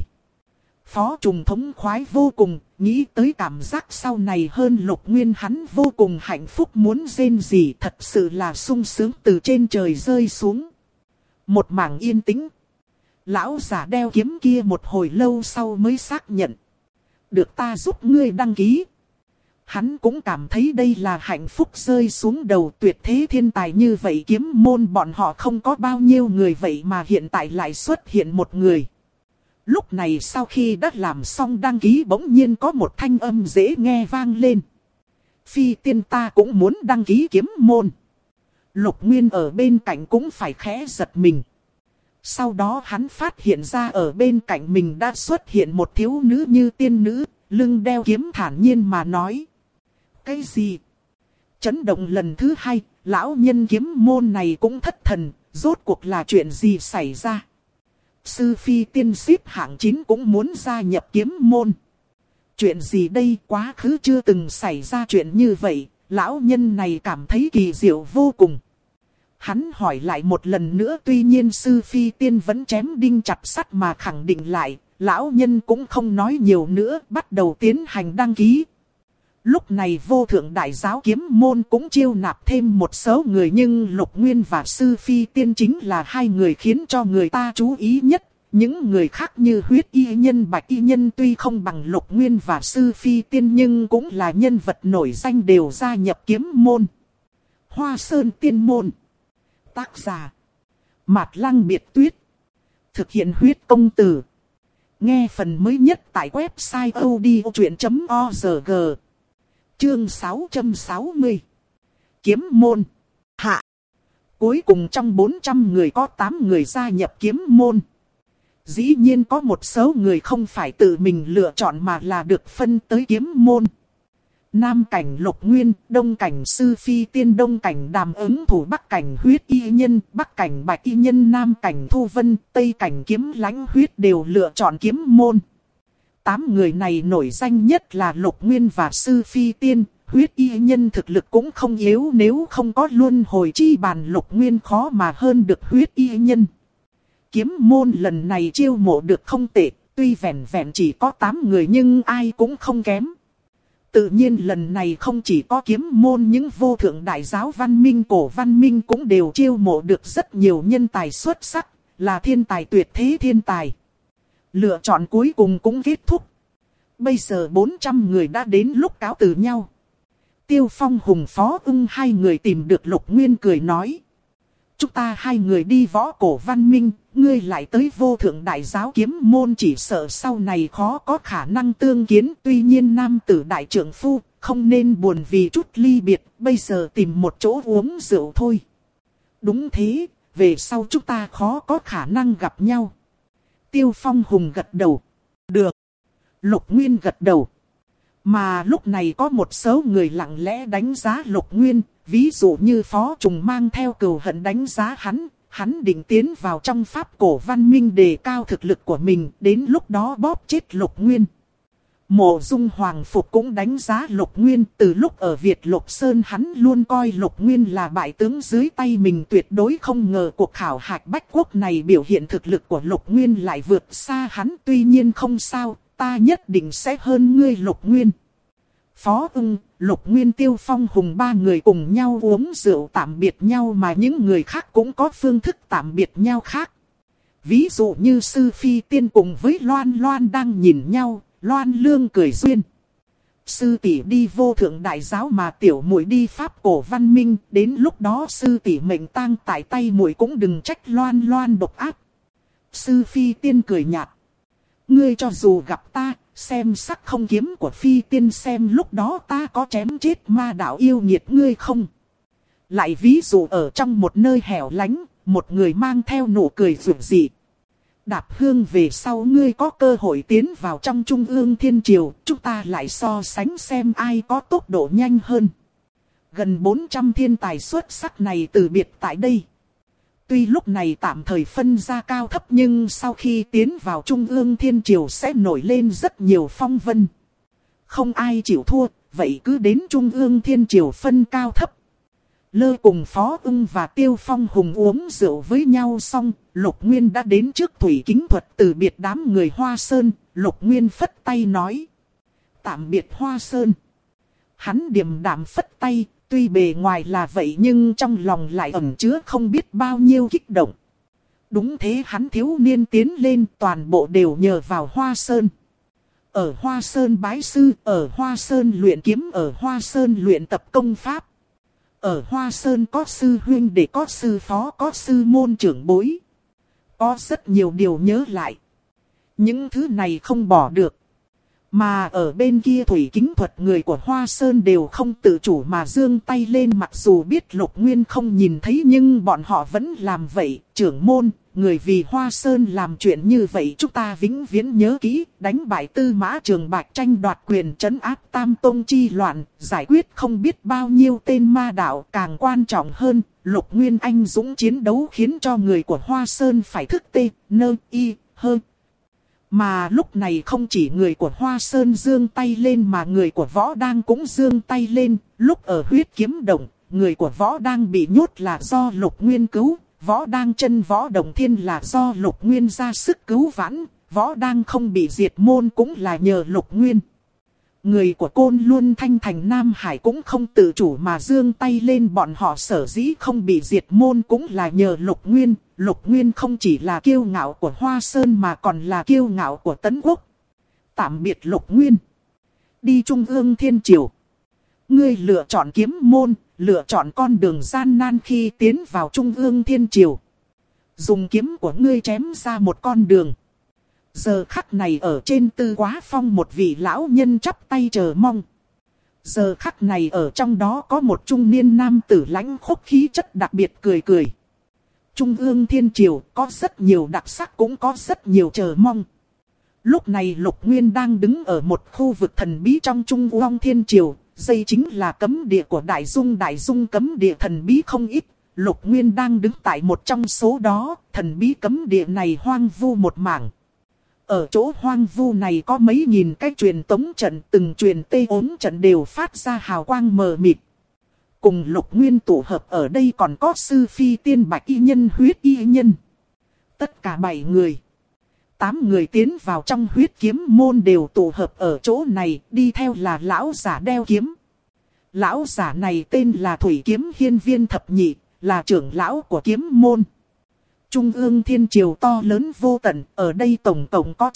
Phó Trùng thống khoái vô cùng, nghĩ tới cảm giác sau này hơn Lục Nguyên hắn vô cùng hạnh phúc, muốn rên gì, thật sự là sung sướng từ trên trời rơi xuống. Một mảng yên tĩnh. Lão giả đeo kiếm kia một hồi lâu sau mới xác nhận. Được ta giúp ngươi đăng ký. Hắn cũng cảm thấy đây là hạnh phúc rơi xuống đầu, tuyệt thế thiên tài như vậy kiếm môn bọn họ không có bao nhiêu người, vậy mà hiện tại lại xuất hiện một người. Lúc này sau khi đã làm xong đăng ký, bỗng nhiên có một thanh âm dễ nghe vang lên. Phi tiên, ta cũng muốn đăng ký kiếm môn. Lục Nguyên ở bên cạnh cũng phải khẽ giật mình. Sau đó hắn phát hiện ra ở bên cạnh mình đã xuất hiện một thiếu nữ như tiên nữ, lưng đeo kiếm, thản nhiên mà nói. Cái gì? Chấn động lần thứ hai, lão nhân kiếm môn này cũng thất thần, rốt cuộc là chuyện gì xảy ra? Sư Phi tiên xếp hạng 9 cũng muốn gia nhập kiếm môn. Chuyện gì đây, quá khứ chưa từng xảy ra chuyện như vậy, lão nhân này cảm thấy kỳ diệu vô cùng. Hắn hỏi lại một lần nữa, tuy nhiên Sư Phi tiên vẫn chém đinh chặt sắt mà khẳng định lại, lão nhân cũng không nói nhiều nữa, bắt đầu tiến hành đăng ký. Lúc này vô thượng đại giáo kiếm môn cũng chiêu nạp thêm một số người, nhưng Lục Nguyên và Sư Phi tiên chính là hai người khiến cho người ta chú ý nhất. Những người khác như Huyết Y Nhân, Bạch Y Nhân tuy không bằng Lục Nguyên và Sư Phi tiên nhưng cũng là nhân vật nổi danh, đều gia nhập kiếm môn. Hoa Sơn Tiên Môn. Tác giả Mạt Lăng Biệt Tuyết. Thực hiện huyết công từ. Nghe phần mới nhất tại website odchuyện.org. Chương 660. Kiếm môn. Hạ. Cuối cùng trong 400 người có 8 người gia nhập kiếm môn. Dĩ nhiên có một số người không phải tự mình lựa chọn mà là được phân tới kiếm môn. Nam cảnh Lục Nguyên, Đông cảnh Sư Phi tiên, Đông cảnh Đàm Ứng Thủ, Bắc cảnh Huyết Y Nhân, Bắc cảnh Bạch Y Nhân, Nam cảnh Thu Vân, Tây cảnh Kiếm Lãnh Huyết đều lựa chọn kiếm môn. 8 người này nổi danh nhất là Lục Nguyên và Sư Phi tiên. Huyết Y Nhân thực lực cũng không yếu, nếu không có luân hồi chi bàn Lục Nguyên khó mà hơn được Huyết Y Nhân. Kiếm môn lần này chiêu mộ được không tệ, tuy vẹn vẹn chỉ có 8 người nhưng ai cũng không kém. Tự nhiên lần này không chỉ có kiếm môn, những vô thượng đại giáo văn minh, cổ văn minh cũng đều chiêu mộ được rất nhiều nhân tài xuất sắc, là thiên tài tuyệt thế thiên tài. Lựa chọn cuối cùng cũng kết thúc. Bây giờ 400 người đã đến lúc cáo từ nhau. Tiêu Phong, Hùng Phó Ưng hai người tìm được Lục Nguyên cười nói. Chúng ta hai người đi võ cổ văn minh, ngươi lại tới vô thượng đại giáo kiếm môn, chỉ sợ sau này khó có khả năng tương kiến. Tuy nhiên nam tử đại trưởng phu, không nên buồn vì chút ly biệt, bây giờ tìm một chỗ uống rượu thôi. Đúng thế, về sau chúng ta khó có khả năng gặp nhau. Tiêu Phong Hùng gật đầu. Được. Lục Nguyên gật đầu. Mà lúc này có một số người lặng lẽ đánh giá Lục Nguyên, ví dụ như Phó Trùng mang theo cừu hận đánh giá hắn định tiến vào trong pháp cổ văn minh đề cao thực lực của mình, đến lúc đó bóp chết Lục Nguyên. Mộ Dung Hoàng Phục cũng đánh giá Lục Nguyên, từ lúc ở Việt Lục Sơn hắn luôn coi Lục Nguyên là bại tướng dưới tay mình, tuyệt đối không ngờ cuộc khảo hạch bách quốc này biểu hiện thực lực của Lục Nguyên lại vượt xa hắn. Tuy nhiên không sao, ta nhất định sẽ hơn ngươi Lục Nguyên. Phó Ưng, Lục Nguyên, Tiêu Phong Hùng ba người cùng nhau uống rượu tạm biệt nhau, mà những người khác cũng có phương thức tạm biệt nhau khác. Ví dụ như Sư Phi Tiên cùng với Loan Loan đang nhìn nhau, Loan Lương cười duyên. Sư tỷ đi vô thượng đại giáo mà tiểu muội đi pháp cổ văn minh, đến lúc đó sư tỷ mệnh tang tại tay muội cũng đừng trách Loan Loan độc ác. Sư Phi Tiên cười nhạt. Ngươi cho dù gặp ta, xem sắc không kiếm của Phi Tiên xem lúc đó ta có chém chết ma đạo yêu nghiệt ngươi không. Lại ví dụ ở trong một nơi hẻo lánh, một người mang theo nụ cười rực dị. Đạp hương về sau ngươi có cơ hội tiến vào trong Trung ương Thiên Triều, chúng ta lại so sánh xem ai có tốc độ nhanh hơn. Gần 400 thiên tài xuất sắc này từ biệt tại đây. Tuy lúc này tạm thời phân ra cao thấp, nhưng sau khi tiến vào Trung ương Thiên Triều sẽ nổi lên rất nhiều phong vân. Không ai chịu thua, vậy cứ đến Trung ương Thiên Triều phân cao thấp. Lơ cùng Phó Ưng và Tiêu Phong Hùng uống rượu với nhau xong, Lục Nguyên đã đến trước thủy kính thuật từ biệt đám người Hoa Sơn. Lục Nguyên phất tay nói. Tạm biệt Hoa Sơn. Hắn điềm đạm phất tay, tuy bề ngoài là vậy nhưng trong lòng lại ẩn chứa không biết bao nhiêu kích động. Đúng thế, hắn thiếu niên tiến lên toàn bộ đều nhờ vào Hoa Sơn. Ở Hoa Sơn bái sư, ở Hoa Sơn luyện kiếm, ở Hoa Sơn luyện tập công pháp. Ở Hoa Sơn có sư huynh đệ, có sư phó, có sư môn trưởng bối. Có rất nhiều điều nhớ lại. Những thứ này không bỏ được. Mà ở bên kia thủy kính thuật, người của Hoa Sơn đều không tự chủ mà giương tay lên, mặc dù biết Lục Nguyên không nhìn thấy nhưng bọn họ vẫn làm vậy. Trưởng môn, người vì Hoa Sơn làm chuyện như vậy chúng ta vĩnh viễn nhớ kỹ, đánh bại Tư Mã Trường Bạch, tranh đoạt quyền trấn áp Tam Tông chi loạn, giải quyết không biết bao nhiêu tên ma đạo. Càng quan trọng hơn, Lục Nguyên anh dũng chiến đấu khiến cho người của Hoa Sơn phải thức tê, nơ, y, hơ. Mà lúc này không chỉ người của Hoa Sơn giương tay lên mà người của Võ Đang cũng giương tay lên. Lúc ở huyết kiếm động, người của Võ Đang bị nhốt là do Lục Nguyên cứu. Võ Đang chân Võ Đồng Thiên là do Lục Nguyên ra sức cứu vãn. Võ Đang không bị diệt môn cũng là nhờ Lục Nguyên. Người của Côn Luân Thanh Thành Nam Hải cũng không tự chủ mà giương tay lên, bọn họ sở dĩ không bị diệt môn cũng là nhờ Lục Nguyên. Lục Nguyên không chỉ là kiêu ngạo của Hoa Sơn mà còn là kiêu ngạo của Tấn Quốc. Tạm biệt Lục Nguyên. Đi Trung ương Thiên Triều. Ngươi lựa chọn kiếm môn, lựa chọn con đường gian nan khi tiến vào Trung ương Thiên Triều. Dùng kiếm của ngươi chém ra một con đường. Giờ khắc này ở trên Tư Quá Phong một vị lão nhân chắp tay chờ mong. Giờ khắc này ở trong đó có một trung niên nam tử lãnh khốc khí chất đặc biệt cười cười. Trung ương Thiên Triều có rất nhiều đặc sắc, cũng có rất nhiều chờ mong. Lúc này Lục Nguyên đang đứng ở một khu vực thần bí trong Trung ương Thiên Triều. Đây chính là cấm địa của Đại Dung cấm địa thần bí không ít. Lục Nguyên đang đứng tại một trong số đó. Thần bí cấm địa này hoang vu một mảng. Ở chỗ hoang vu này có mấy nghìn cái truyền tống trận, từng truyền tê ốm trận đều phát ra hào quang mờ mịt. Cùng Lục Nguyên tụ hợp ở đây còn có Sư Phi Tiên, Bạch Y Nhân, Huyết Y Nhân. Tất cả 7 người. 8 người tiến vào trong huyết kiếm môn đều tụ hợp ở chỗ này, đi theo là lão giả đeo kiếm. Lão giả này tên là Thủy Kiếm Hiên Viên Thập Nhị, là trưởng lão của kiếm môn. Trung ương Thiên Triều to lớn vô tận, ở đây tổng cộng có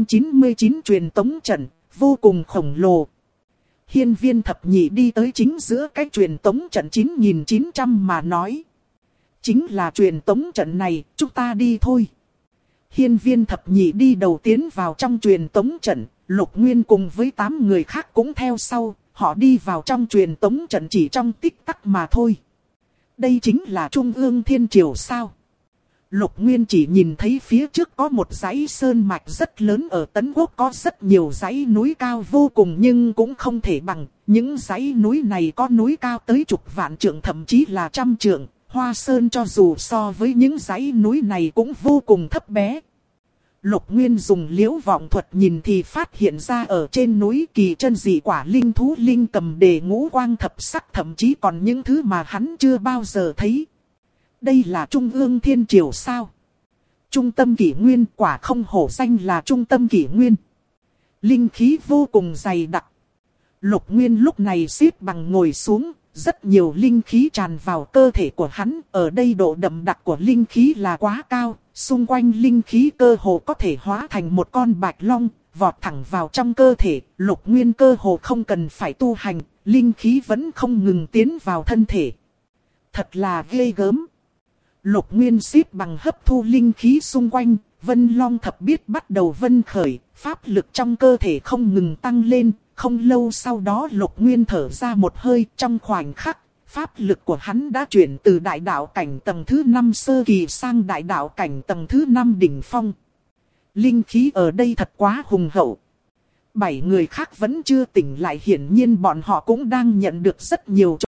999 truyền tống trận, vô cùng khổng lồ. Hiên Viên Thập Nhị đi tới chính giữa cái truyền tống trận 9900 mà nói. Chính là truyền tống trận này, chúng ta đi thôi. Hiên Viên Thập Nhị đi đầu tiến vào trong truyền tống trận, Lục Nguyên cùng với 8 người khác cũng theo sau. họ đi vào trong truyền tống trận chỉ trong tích tắc mà thôi. Đây chính là Trung ương Thiên Triều sao? Lục Nguyên chỉ nhìn thấy phía trước có một dãy sơn mạch rất lớn, ở Tấn Quốc có rất nhiều dãy núi cao vô cùng nhưng cũng không thể bằng. Những dãy núi này có núi cao tới chục vạn trượng thậm chí là trăm trượng. Hoa Sơn cho dù so với những dãy núi này cũng vô cùng thấp bé. Lục Nguyên dùng liễu vọng thuật nhìn thì phát hiện ra ở trên núi kỳ chân dị quả linh thú linh cầm đề ngũ quang thập sắc, thậm chí còn những thứ mà hắn chưa bao giờ thấy. Đây là Trung ương Thiên Triều sao? Trung tâm kỷ nguyên, quả không hổ danh là trung tâm kỷ nguyên. Linh khí vô cùng dày đặc. Lục Nguyên lúc này xếp bằng ngồi xuống, rất nhiều linh khí tràn vào cơ thể của hắn. Ở đây độ đậm đặc của linh khí là quá cao, xung quanh linh khí cơ hồ có thể hóa thành một con bạch long, vọt thẳng vào trong cơ thể. Lục Nguyên cơ hồ không cần phải tu hành, linh khí vẫn không ngừng tiến vào thân thể. Thật là ghê gớm. Lục Nguyên xếp bằng hấp thu linh khí xung quanh, Vân Long thập biết bắt đầu vân khởi, pháp lực trong cơ thể không ngừng tăng lên. Không lâu sau đó Lục Nguyên thở ra một hơi, trong khoảnh khắc, pháp lực của hắn đã chuyển từ đại đạo cảnh tầng thứ 5 sơ kỳ sang đại đạo cảnh tầng thứ 5 đỉnh phong. Linh khí ở đây thật quá hùng hậu. 7 người khác vẫn chưa tỉnh lại, hiển nhiên bọn họ cũng đang nhận được rất nhiều